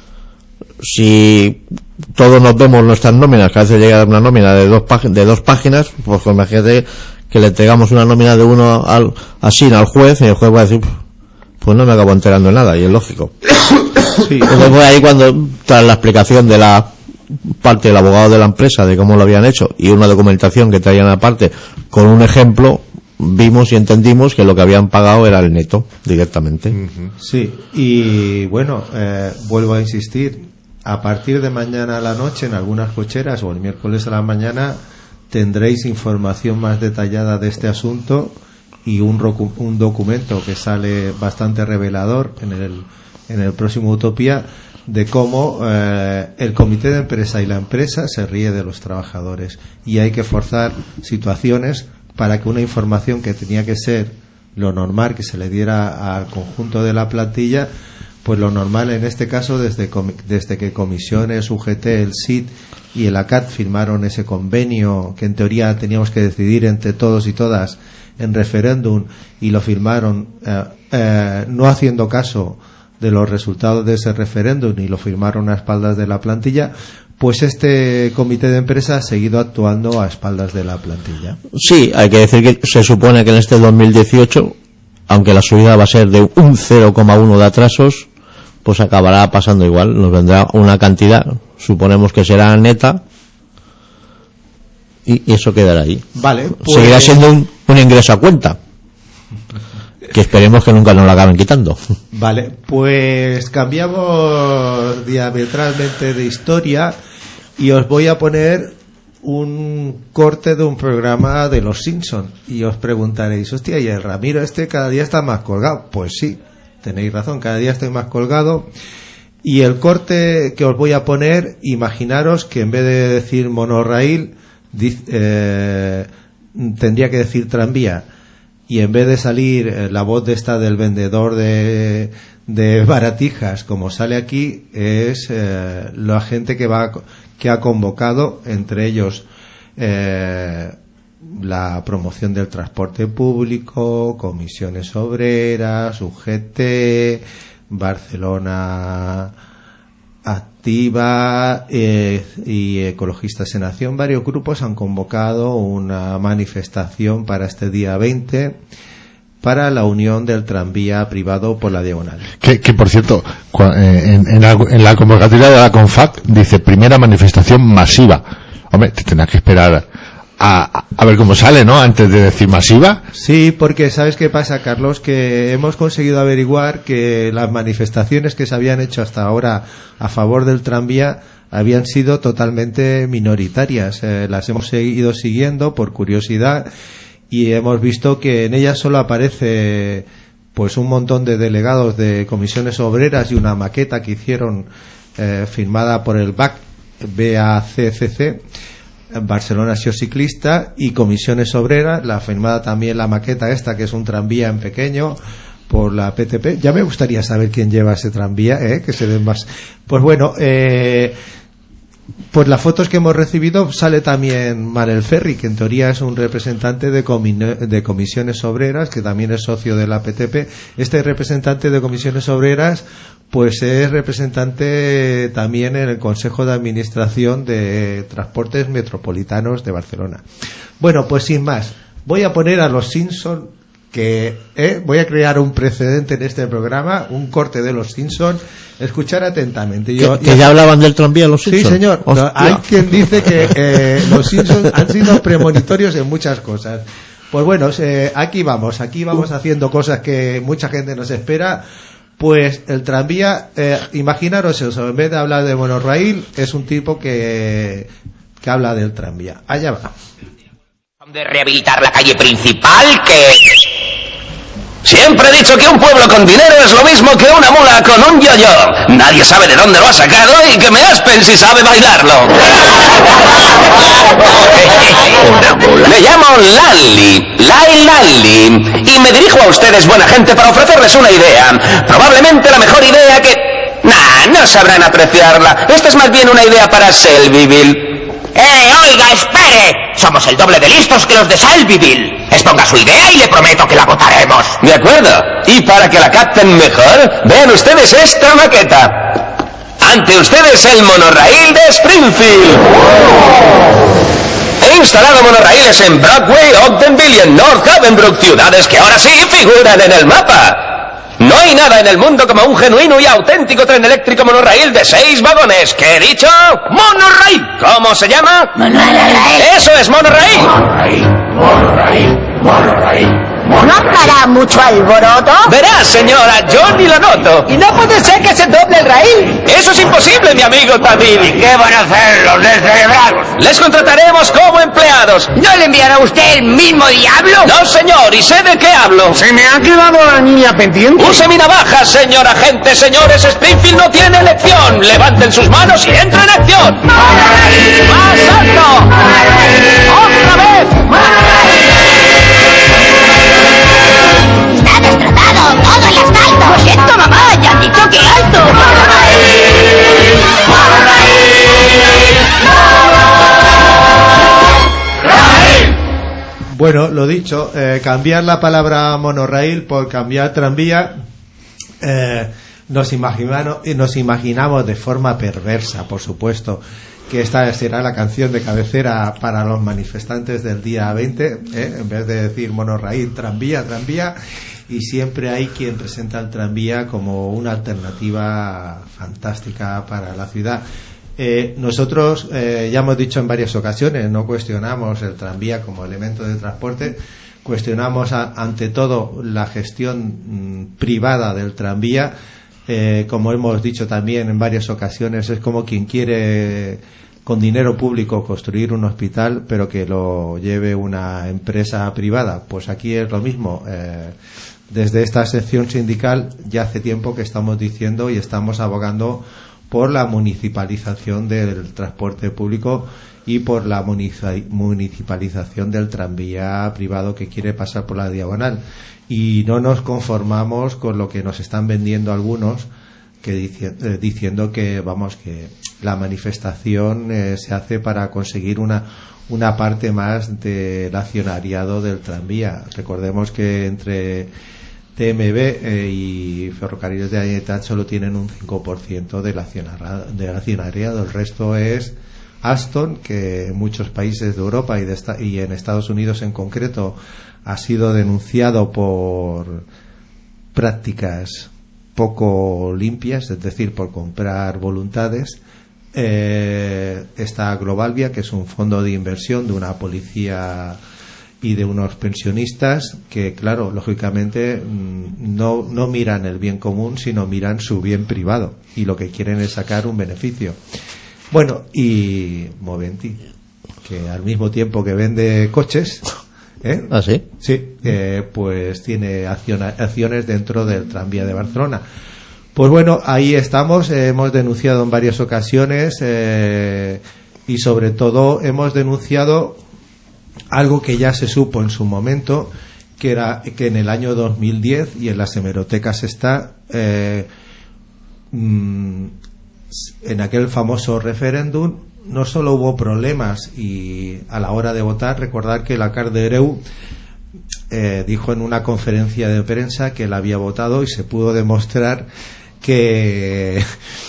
si todos nos vemos nuestras nóminas, que a veces llega una nómina de 2 páginas, pues imagínate que le entregamos una nómina de 1 al juez, y el juez va a decir, pues no me acabo enterando de nada, y es lógico. Sí. Entonces fue ahí cuando, tras la explicación de la parte del abogado de la empresa de cómo lo habían hecho y una documentación que traían aparte con un ejemplo, vimos y entendimos que lo que habían pagado era el neto directamente. Sí, y bueno, vuelvo a insistir, a partir de mañana a la noche en algunas cocheras, o el miércoles a la mañana, tendréis información más detallada de este asunto y un documento que sale bastante revelador en el próximo Utopía, de cómo el comité de empresa y la empresa se ríe de los trabajadores, y hay que forzar situaciones para que una información que tenía que ser lo normal que se le diera al conjunto de la plantilla, pues lo normal en este caso, desde que comisiones, UGT, el SIT y el ACAT firmaron ese convenio que en teoría teníamos que decidir entre todos y todas en referéndum, y lo firmaron no haciendo caso de los resultados de ese referéndum, y lo firmaron a espaldas de la plantilla. Pues este comité de empresa ha seguido actuando a espaldas de la plantilla. Sí, hay que decir que se supone que en este 2018, aunque la subida va a ser de un 0,1 de atrasos, pues acabará pasando igual. Nos vendrá una cantidad, suponemos que será neta, y eso quedará ahí. Vale, pues seguirá siendo un ingreso a cuenta, que esperemos que nunca nos lo acaben quitando. Vale, pues cambiamos diametralmente de historia y os voy a poner un corte de un programa de Los Simpson, y os preguntaréis, hostia, ¿y el Ramiro este cada día está más colgado? Pues sí, tenéis razón, cada día estoy más colgado. Y el corte que os voy a poner, imaginaros que en vez de decir monorraíl, tendría que decir tranvía, y en vez de salir la voz de esta del vendedor de baratijas como sale aquí, es la gente que ha convocado, entre ellos la promoción del transporte público, comisiones obreras, UGT, Barcelona Activa y Ecologistas en Acción, varios grupos han convocado una manifestación para este día 20 para la unión del tranvía privado por la diagonal. Que por cierto, en la convocatoria de la CONFAC dice primera manifestación masiva. Hombre, te tendrás que esperar a ver cómo sale, ¿no? Antes de decir masiva. Sí, porque ¿sabes qué pasa, Carlos? Que hemos conseguido averiguar que las manifestaciones que se habían hecho hasta ahora a favor del tranvía habían sido totalmente minoritarias. Las hemos ido siguiendo por curiosidad y hemos visto que en ellas solo aparece pues un montón de delegados de comisiones obreras y una maqueta que hicieron firmada por el BACCC, Barcelona Acció Ciclista, y comisiones obreras, la firmada también la maqueta esta, que es un tranvía en pequeño, por la PTP. Ya me gustaría saber quién lleva ese tranvía, que se den más. Pues bueno, pues las fotos que hemos recibido sale también Manel Ferri, que en teoría es un representante de comisiones obreras, que también es socio de la PTP. Este representante de comisiones obreras pues es representante también en el Consejo de Administración de Transportes Metropolitanos de Barcelona. Bueno, pues sin más, voy a poner a los Simpson, que voy a crear un precedente en este programa, un corte de los Simpson. Escuchar atentamente. ¿Que ya hablaban del tranvía los Simpson? Sí, señor. No, hay quien dice que los Simpson han sido premonitorios en muchas cosas. Pues bueno, aquí vamos haciendo cosas que mucha gente nos espera. Pues el tranvía, imaginaros eso, en vez de hablar de monorraíl, es un tipo que habla del tranvía. Allá va. De rehabilitar la calle principal, que... Siempre he dicho que un pueblo con dinero es lo mismo que una mula con un yo-yo. Nadie sabe de dónde lo ha sacado y que me aspen si sabe bailarlo. Me llamo Lali, y me dirijo a ustedes, buena gente, para ofrecerles una idea. Probablemente la mejor idea que... no sabrán apreciarla. Esta es más bien una idea para Selbyville. Oiga, espere. Somos el doble de listos que los de Selbyville. Exponga su idea y le prometo que la votaremos. De acuerdo. Y para que la capten mejor, vean ustedes esta maqueta. Ante ustedes el monorraíl de Springfield. He instalado monorraíles en Broadway, Ogdenville y en North Havenbrook, ciudades que ahora sí figuran en el mapa. No hay nada en el mundo como un genuino y auténtico tren eléctrico monorraíl de 6 vagones. ¿Qué he dicho? ¡Monorraíl! ¿Cómo se llama? ¡Monorraíl! ¡Eso es monorraíl! ¡Monorraíl! ¿No hará mucho alboroto? Verá, señora, yo ni lo noto. ¿Y no puede ser que se doble el raíl? Eso es imposible, mi amigo Tabidi. ¿Y qué van a hacer los descerebrados? Les contrataremos como empleados. ¿No le enviará usted el mismo diablo? No, señor, y sé de qué hablo. Se me ha quedado la niña pendiente. Use mi navaja, señor agente. Señores, Springfield no tiene elección. Levanten sus manos y entren en acción. ¡Más alto! ¡Otra vez! ¡Está destrozado! ¡Todo el asfalto! ¡Lo siento, mamá! ¡Ya han dicho que alto! Bueno, lo dicho, cambiar la palabra monorraíl por cambiar tranvía, nos imaginamos de forma perversa, por supuesto, que esta será la canción de cabecera para los manifestantes del día 20, en vez de decir monorraíl, tranvía, y siempre hay quien presenta el tranvía como una alternativa fantástica para la ciudad. Nosotros ya hemos dicho en varias ocasiones, no cuestionamos el tranvía como elemento de transporte, cuestionamos ante todo la gestión privada del tranvía. Como hemos dicho también en varias ocasiones, es como quien quiere con dinero público construir un hospital, pero que lo lleve una empresa privada. Pues aquí es lo mismo. Desde esta sección sindical ya hace tiempo que estamos diciendo y estamos abogando por la municipalización del transporte público y por la municipalización del tranvía privado que quiere pasar por la diagonal. Y no nos conformamos con lo que nos están vendiendo algunos, que diciendo que que la manifestación se hace para conseguir una parte más del accionariado del tranvía. Recordemos que entre TMB y Ferrocarriles de la Generalitat solo tienen un 5% del accionariado. El resto es Alstom, que en muchos países de Europa y en Estados Unidos en concreto ha sido denunciado por prácticas poco limpias, es decir, por comprar voluntades. Está Globalvia, que es un fondo de inversión de una policía y de unos pensionistas que, claro, lógicamente no miran el bien común, sino miran su bien privado, y lo que quieren es sacar un beneficio. Bueno, y Moventi, que al mismo tiempo que vende coches, ¿Ah, sí? Sí, pues tiene acciones dentro del tranvía de Barcelona. Pues bueno, ahí estamos, hemos denunciado en varias ocasiones y sobre todo hemos denunciado algo que ya se supo en su momento, que era que en el año 2010, y en las hemerotecas está, en aquel famoso referéndum no solo hubo problemas y a la hora de votar, recordar que el alcalde de Ereu dijo en una conferencia de prensa que él había votado y se pudo demostrar que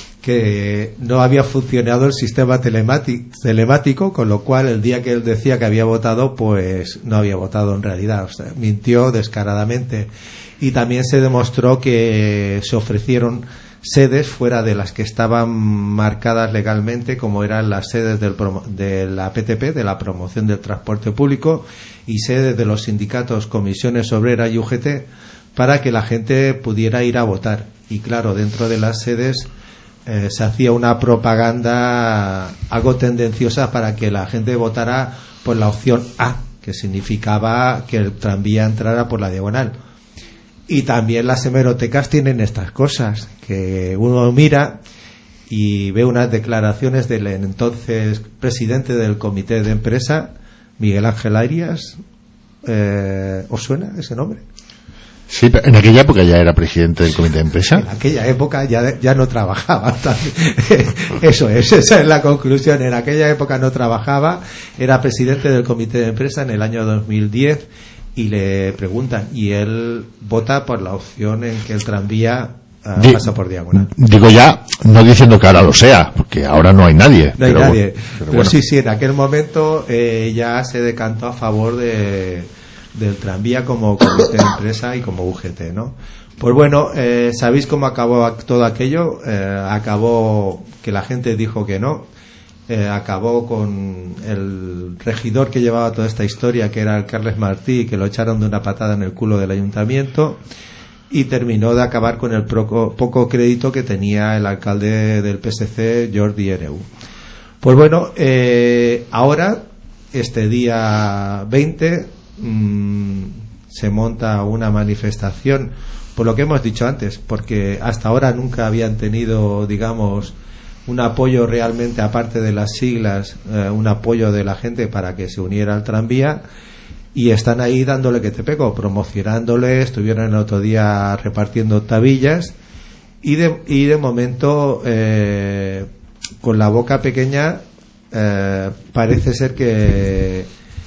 no había funcionado el sistema telemático, con lo cual el día que él decía que había votado, pues no había votado en realidad, o sea, mintió descaradamente. Y también se demostró que se ofrecieron sedes fuera de las que estaban marcadas legalmente, como eran las sedes de la PTP, de la promoción del transporte público, y sedes de los sindicatos Comisiones Obreras y UGT, para que la gente pudiera ir a votar. Y claro, dentro de las sedes se hacía una propaganda algo tendenciosa para que la gente votara por la opción A, que significaba que el tranvía entrara por la diagonal. Y también las hemerotecas tienen estas cosas, que uno mira y ve unas declaraciones del entonces presidente del comité de empresa, Miguel Ángel Arias. ¿Os suena ese nombre? Sí, pero en aquella época ya era presidente del comité de empresa. En aquella época ya no trabajaba. Esa es la conclusión. En aquella época no trabajaba, era presidente del comité de empresa en el año 2010, y le preguntan, y él vota por la opción en que el tranvía pasa por diagonal. Digo ya, no diciendo que ahora lo sea, porque ahora no hay nadie. No hay nadie. Pero bueno. Sí, en aquel momento ya se decantó a favor del tranvía como comité de empresa y como UGT, ¿no? Pues bueno, ¿sabéis cómo acabó todo aquello? Acabó que la gente dijo que no. Acabó con el regidor que llevaba toda esta historia, que era el Carles Martí, que lo echaron de una patada en el culo del ayuntamiento, y terminó de acabar con el poco crédito que tenía el alcalde del PSC, Jordi Hereu. Pues bueno, ahora, este día 20, se monta una manifestación, por lo que hemos dicho antes, porque hasta ahora nunca habían tenido, digamos, un apoyo realmente, aparte de las siglas, un apoyo de la gente para que se uniera al tranvía, y están ahí dándole que te pego, promocionándole. Estuvieron el otro día repartiendo tabillas, y de momento, con la boca pequeña, parece ser que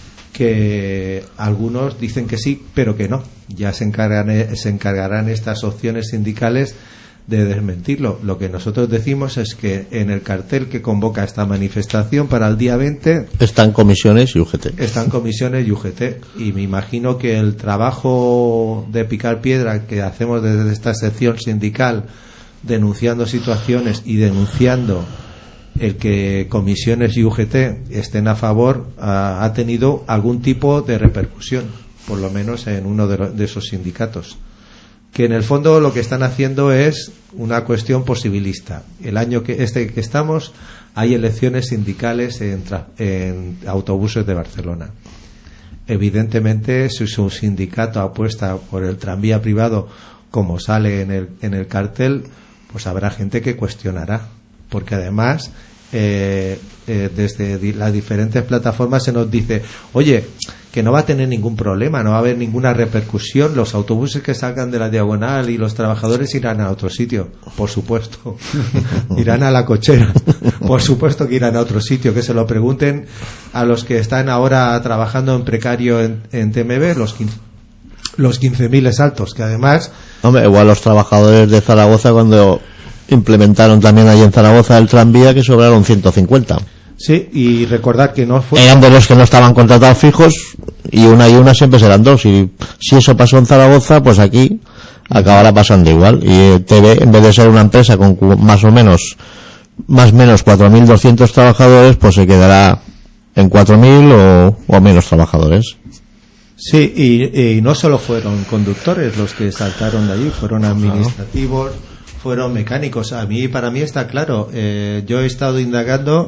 algunos dicen que sí, pero que no. Ya se encargarán estas opciones sindicales de desmentirlo. Lo que nosotros decimos es que en el cartel que convoca esta manifestación para el día 20 están comisiones y UGT. Están comisiones y UGT, y me imagino que el trabajo de picar piedra que hacemos desde esta sección sindical, denunciando situaciones y denunciando el que comisiones y UGT estén a favor, ha tenido algún tipo de repercusión, por lo menos en uno de esos sindicatos, que en el fondo lo que están haciendo es una cuestión posibilista. El año que estamos, hay elecciones sindicales en autobuses de Barcelona. Evidentemente, si su sindicato apuesta por el tranvía privado, como sale en el cartel, pues habrá gente que cuestionará, porque además desde las diferentes plataformas se nos dice, oye, que no va a tener ningún problema, no va a haber ninguna repercusión, los autobuses que salgan de la diagonal y los trabajadores irán a otro sitio. Por supuesto, irán a la cochera, por supuesto que irán a otro sitio. Que se lo pregunten a los que están ahora trabajando en precario en TMB, los 15.000 exaltos, que además... Hombre, igual los trabajadores de Zaragoza cuando implementaron también allí en Zaragoza el tranvía, que sobraron 150. Sí, y recordar que no fue... Eran de los que no estaban contratados fijos, y una siempre serán dos. Y si eso pasó en Zaragoza, pues aquí acabará pasando igual. Y TV, en vez de ser una empresa con más o menos 4.200 trabajadores, pues se quedará en 4.000 o menos trabajadores. Sí, y no solo fueron conductores los que saltaron de allí, fueron administrativos, fueron mecánicos. Para mí está claro. Yo he estado indagando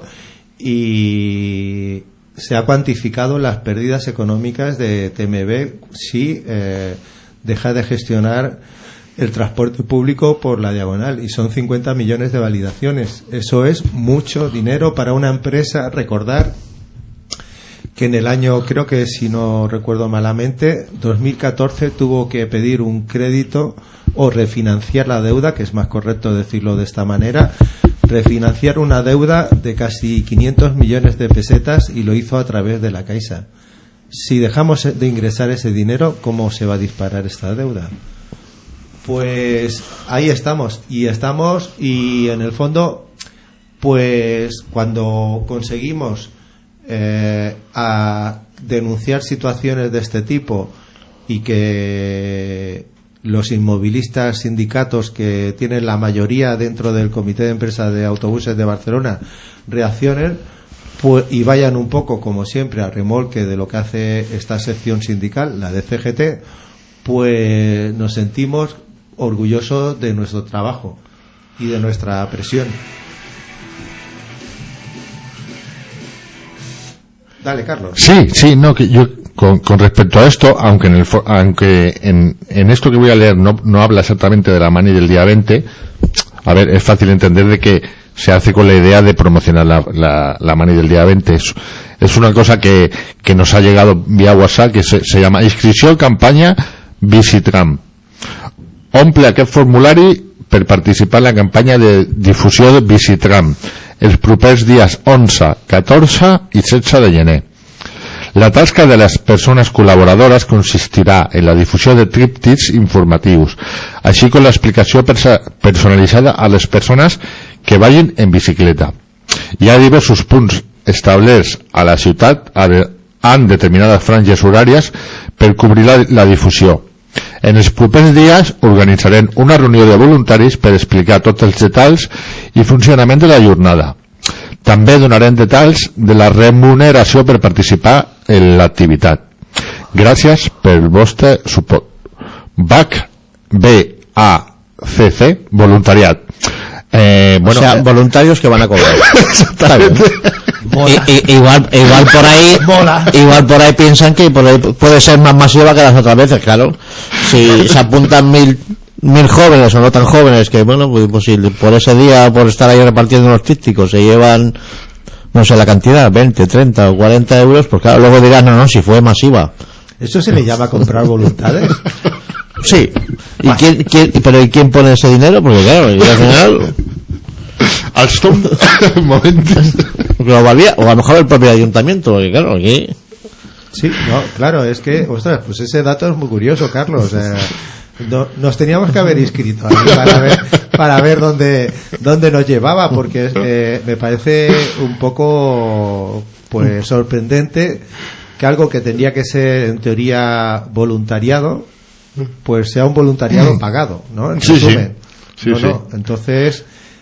y se ha cuantificado las pérdidas económicas de TMB si deja de gestionar el transporte público por la diagonal, y son 50 millones de validaciones. Eso es mucho dinero para una empresa. Recordar que en el año, creo que si no recuerdo malamente, 2014 tuvo que pedir un crédito o refinanciar la deuda, que es más correcto decirlo de esta manera, refinanciar una deuda de casi 500 millones de pesetas, y lo hizo a través de la Caixa. Si dejamos de ingresar ese dinero, ¿cómo se va a disparar esta deuda? Pues ahí estamos, y en el fondo, pues cuando conseguimos a denunciar situaciones de este tipo, y que los inmovilistas sindicatos que tienen la mayoría dentro del Comité de Empresa de Autobuses de Barcelona reaccionen, pues, y vayan un poco, como siempre, a remolque de lo que hace esta sección sindical, la de CGT, pues nos sentimos orgullosos de nuestro trabajo y de nuestra presión. Dale, Carlos. Sí, no, que yo con respecto a esto, aunque en esto que voy a leer no habla exactamente de la mani del día 20, a ver, es fácil entender de que se hace con la idea de promocionar la mani del día 20. Es una cosa que nos ha llegado vía WhatsApp, que se llama inscripció campanya Visitram. Omple aquest formulari per participar en la campanya de difusió de Visitram els propers dies 11, 14 i 16 de gener. La tasca de les persones col·laboradores consistirà en la difusió de tríptics informatius, així com l'explicació personalitzada a les persones que vagin en bicicleta. Hi ha diversos punts establerts a la ciutat en determinades franges horàries per cobrir la difusió. En els propers dies organitzarem una reunió de voluntaris per explicar tots els detalls i funcionament de la jornada. També donarem detalls de la remuneració per participar en l'activitat. Gràcies pel vostre suport. BACC, voluntariat. Bueno, o sea, voluntarios que van a cobrar. Exactamente. Igual por ahí piensan que por ahí puede ser más masiva que las otras veces, claro. Si se apuntan mil jóvenes o no tan jóvenes, que bueno, pues si por ese día, por estar ahí repartiendo los trípticos, se llevan, no sé la cantidad, 20, 30 o 40 euros, pues claro, luego dirán, no, si fue masiva. ¿Eso se le llama comprar voluntades? Sí. ¿Y quién pone ese dinero? Porque claro, y al final... Alstom, momentos. O a lo mejor el propio ayuntamiento, porque claro, aquí... Sí, no, claro, es que, ostras, pues ese dato es muy curioso, Carlos. Nos teníamos que haber inscrito ahí para ver dónde nos llevaba, porque me parece un poco, pues, sorprendente que algo que tendría que ser, en teoría, voluntariado, pues sea un voluntariado pagado, ¿no? En resumen. Sí. Entonces,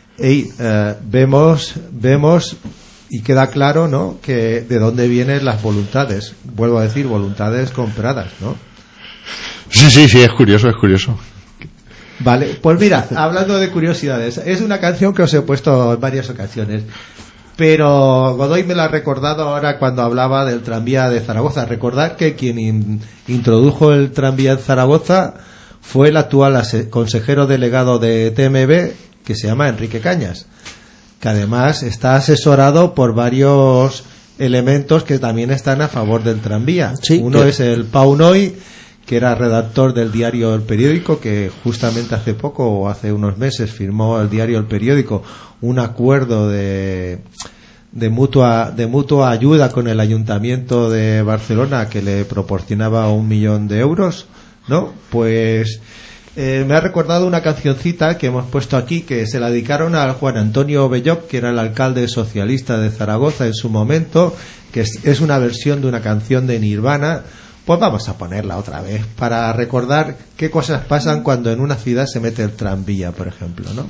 vemos y queda claro, ¿no?, que de dónde vienen las voluntades. Vuelvo a decir, voluntades compradas, ¿no? Sí, es curioso. Vale, pues mira, hablando de curiosidades, es una canción que os he puesto en varias ocasiones, pero Godoy me la ha recordado ahora cuando hablaba del tranvía de Zaragoza. Recordad que quien introdujo el tranvía en Zaragoza fue el actual consejero delegado de TMB, que se llama Enrique Cañas, que además está asesorado por varios elementos que también están a favor del tranvía. Sí, uno es el Pau Noy, que era redactor del diario El Periódico, que justamente hace poco, o hace unos meses, firmó el diario El Periódico un acuerdo de mutua ayuda con el Ayuntamiento de Barcelona, que le proporcionaba 1 millón de euros ¿no? Pues me ha recordado una cancioncita que hemos puesto aquí, que se la dedicaron a Juan Antonio Belloc, que era el alcalde socialista de Zaragoza en su momento, que es una versión de una canción de Nirvana. Pues vamos a ponerla otra vez para recordar qué cosas pasan cuando en una ciudad se mete el tranvía, por ejemplo, ¿no?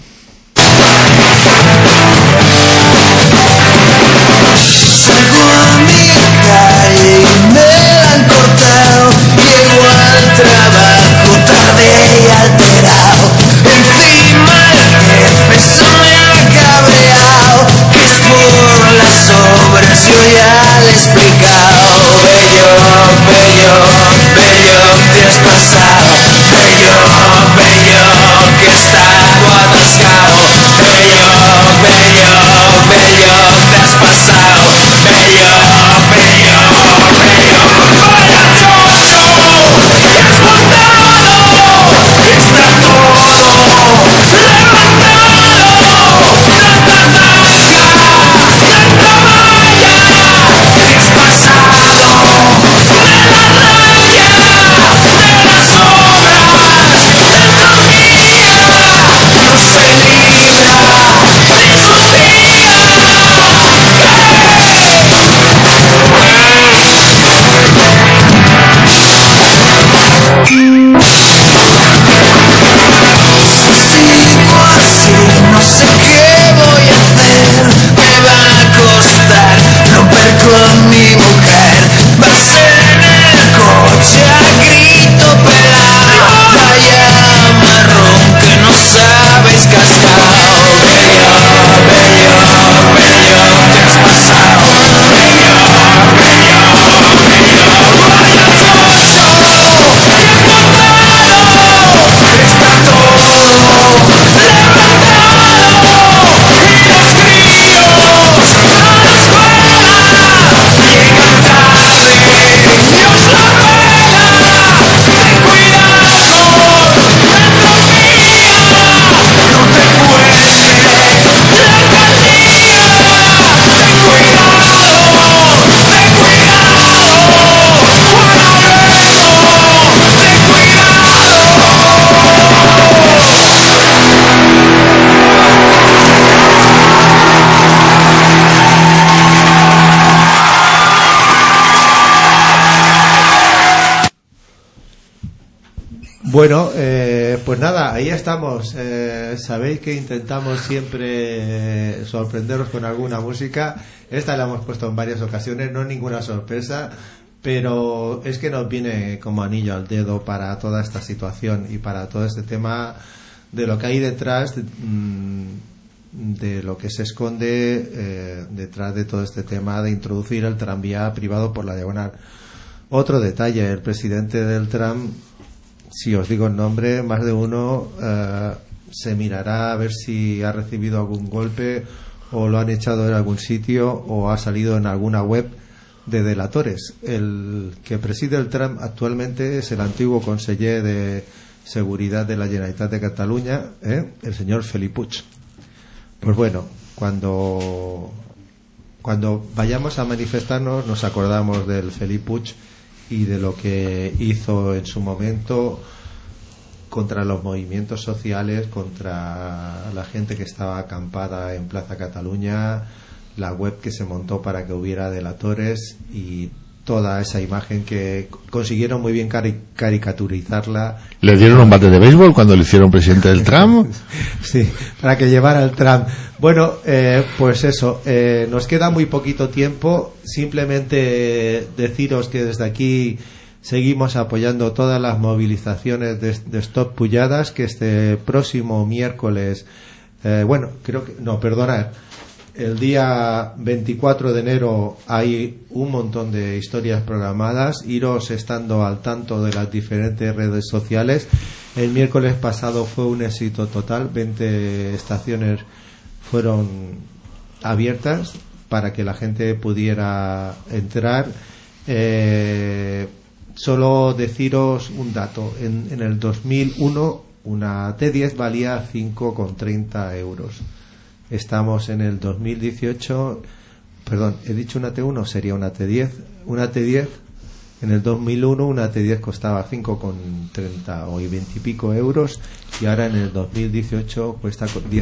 Salgo a mi calle y me la han cortado. Llego al trabajo tarde y alterado. Encima el jefe se me ha cabreado, que es por las obras, yo ya le he explicado. Bello, bello, bello, te has pasado. Bello, bello, que está atascado. Bello, bello, bello, te has pasado. Bello, bello, bello, vaya chocho, te has montado. Está todo levantado. Tanta zasca, tanta valla, te has pasado. De la raya, de las obras, del tranvía, no se libra de su día. Sigo así, no sé qué voy a hacer. Me va a costar romper con mi mujer. Va a ser en el coche a grito pelado. Vaya marrón que no sabes cascao. Bello, bello, bello, te has pasado. Bello, bello, bello, vaya chocho, te has montado. Está todo levantado y los críos a la escuela llegan tarde. Dios la vela, ten cuidado con el tranvía, no te cueste la alcaldía. Ten cuidado, ten cuidado, para luego, ten cuidado. Bueno, pues nada, ahí estamos. Sabéis que intentamos siempre sorprenderos con alguna música. Esta la hemos puesto en varias ocasiones, no es ninguna sorpresa, pero es que nos viene como anillo al dedo para toda esta situación y para todo este tema de lo que hay detrás, de lo que se esconde detrás de todo este tema de introducir el tranvía privado por la diagonal. Otro detalle, el presidente del tram, si os digo el nombre, más de uno se mirará a ver si ha recibido algún golpe o lo han echado en algún sitio o ha salido en alguna web de delatores. El que preside el tram actualmente es el antiguo conseller de Seguridad de la Generalitat de Cataluña, el señor Felip Puig. Pues bueno, cuando vayamos a manifestarnos nos acordamos del Felip Puig y de lo que hizo en su momento contra los movimientos sociales, contra la gente que estaba acampada en Plaza Cataluña, la web que se montó para que hubiera delatores y toda esa imagen que consiguieron muy bien caricaturizarla. ¿Le dieron un bate de béisbol cuando le hicieron presidente del tram? Sí, para que llevara el tram. Bueno, pues eso, nos queda muy poquito tiempo. Simplemente deciros que desde aquí seguimos apoyando todas las movilizaciones de Stop Pujadas, que este próximo miércoles, el día 24 de enero hay un montón de historias programadas. Iros estando al tanto de las diferentes redes sociales. El miércoles pasado fue un éxito total. 20 estaciones fueron abiertas para que la gente pudiera entrar. Solo deciros un dato. En el 2001 una T10 valía 5,30 euros. Estamos en el 2018, perdón, he dicho una T1, sería una T10. Una T10 En el 2001 una T10 costaba 5,30 o 20 y pico euros, y ahora en el 2018 cuesta 10,20.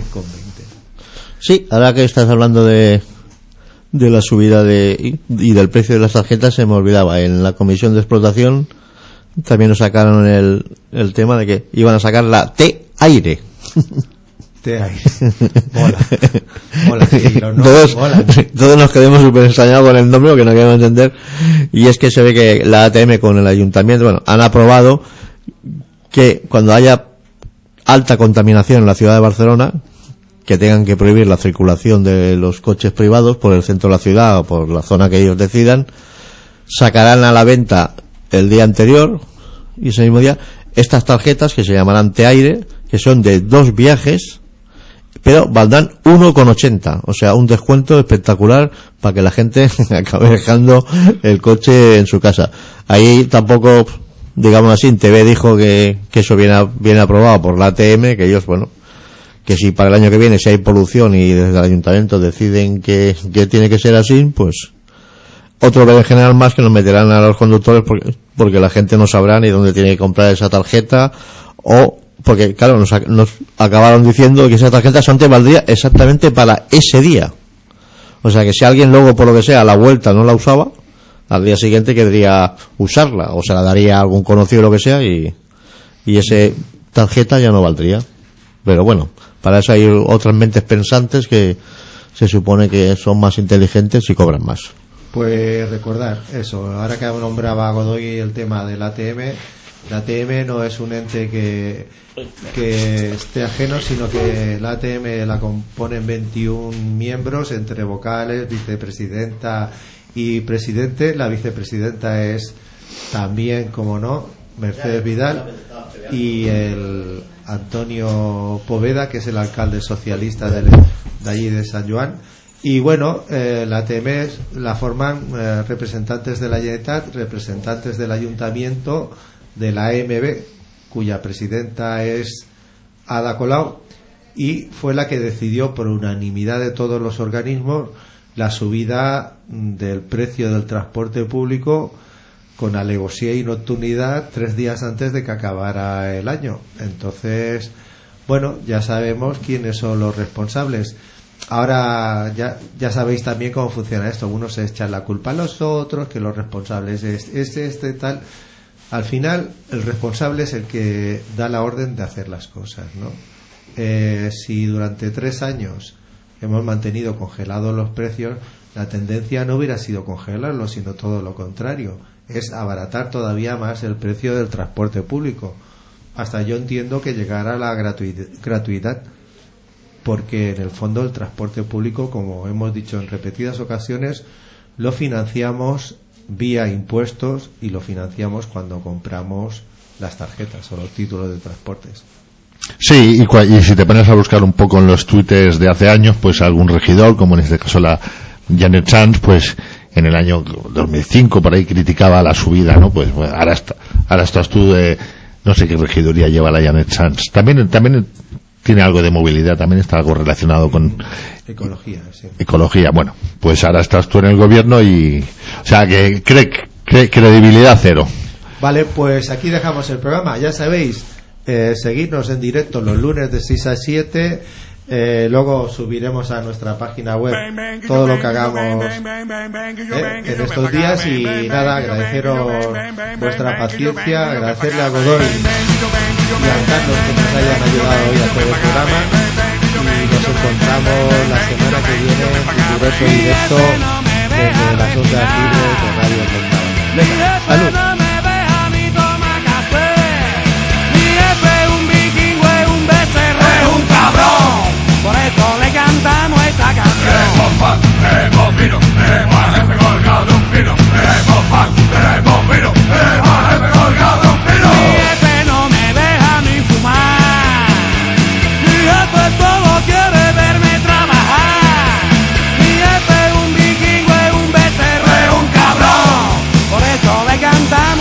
Sí, ahora que estás hablando de la subida y del precio de las tarjetas, se me olvidaba. En la comisión de explotación también nos sacaron el tema de que iban a sacar la T-Aire. T-Aire. Mola, sí, los nombres molan. Todos nos quedamos súper extrañados con el nombre, porque no queremos entender. Y es que se ve que la ATM con el ayuntamiento, bueno, han aprobado que cuando haya alta contaminación en la ciudad de Barcelona, que tengan que prohibir la circulación de los coches privados por el centro de la ciudad o por la zona que ellos decidan, sacarán a la venta el día anterior y ese mismo día estas tarjetas que se llamarán T-Aire, que son de 2 viajes, pero valdrán 1,80, o sea, un descuento espectacular para que la gente acabe dejando el coche en su casa. Ahí tampoco, digamos así, TV dijo que eso viene aprobado por la ATM, que ellos, bueno, que si para el año que viene, si hay polución y desde el ayuntamiento deciden que tiene que ser así, pues otro en general más que nos meterán a los conductores porque la gente no sabrá ni dónde tiene que comprar esa tarjeta, o porque claro, nos acabaron diciendo que esa tarjeta antes valdría exactamente para ese día. O sea que si alguien luego, por lo que sea, a la vuelta no la usaba, al día siguiente querría usarla, o se la daría a algún conocido o lo que sea, y ese tarjeta ya no valdría. Pero bueno, para eso hay otras mentes pensantes que se supone que son más inteligentes y cobran más. Pues recordar eso, ahora que nombraba Godoy el tema del ATM, la ATM no es un ente que esté ajeno, sino que la ATM la componen 21 miembros entre vocales, vicepresidenta y presidente. La vicepresidenta es también, como no, Mercedes Vidal, y el Antonio Poveda, que es el alcalde socialista de allí de San Joan. Y bueno, la ATM la forman representantes de la Generalitat, representantes del Ayuntamiento, de la AMB, cuya presidenta es Ada Colau, y fue la que decidió por unanimidad de todos los organismos la subida del precio del transporte público con alevosía y nocturnidad 3 días antes de que acabara el año. Entonces, bueno, ya sabemos quiénes son los responsables. Ahora ya sabéis también cómo funciona esto. Unos se echan la culpa a los otros, que los responsables es este tal. Al final, el responsable es el que da la orden de hacer las cosas, ¿no? Si durante 3 años hemos mantenido congelados los precios, la tendencia no hubiera sido congelarlos, sino todo lo contrario, es abaratar todavía más el precio del transporte público, hasta yo entiendo que llegara a la gratuidad, porque en el fondo el transporte público, como hemos dicho en repetidas ocasiones, lo financiamos vía impuestos y lo financiamos cuando compramos las tarjetas o los títulos de transportes. Sí, y si te pones a buscar un poco en los twitters de hace años, pues algún regidor, como en este caso la Janet Sanz, pues en el año 2005 por ahí criticaba la subida, ¿no? Pues bueno, ahora estás tú de, no sé qué regiduría lleva la Janet Sanz. También tiene algo de movilidad, también está algo relacionado con ecología, sí. Ecología, bueno, pues ahora estás tú en el gobierno y, o sea, que credibilidad cero. Vale, pues aquí dejamos el programa, ya sabéis, seguirnos en directo los lunes de 6 a 7, luego subiremos a nuestra página web todo lo que hagamos en estos días, y nada, agradeceros vuestra paciencia, agradecerle a Godoy y a Carlos que nos hayan ayudado hoy a hacer el programa, y nos encontramos la semana que viene en riguroso directo desde las ondas libres de Radio Montada. Venga, salud. Por eso le cantamos esta canción. Queremos pan, queremos vino, queremos al jefe colgado un pino. Queremos pan, queremos vino, queremos al jefe colgado un pino. Mi jefe no me deja ni fumar. Mi jefe solo quiere verme trabajar. Mi jefe es un vikingo, es un becerro, es un cabrón. Por eso le cantamos.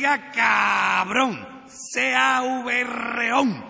diga cabrón. C-A-V-R-ON.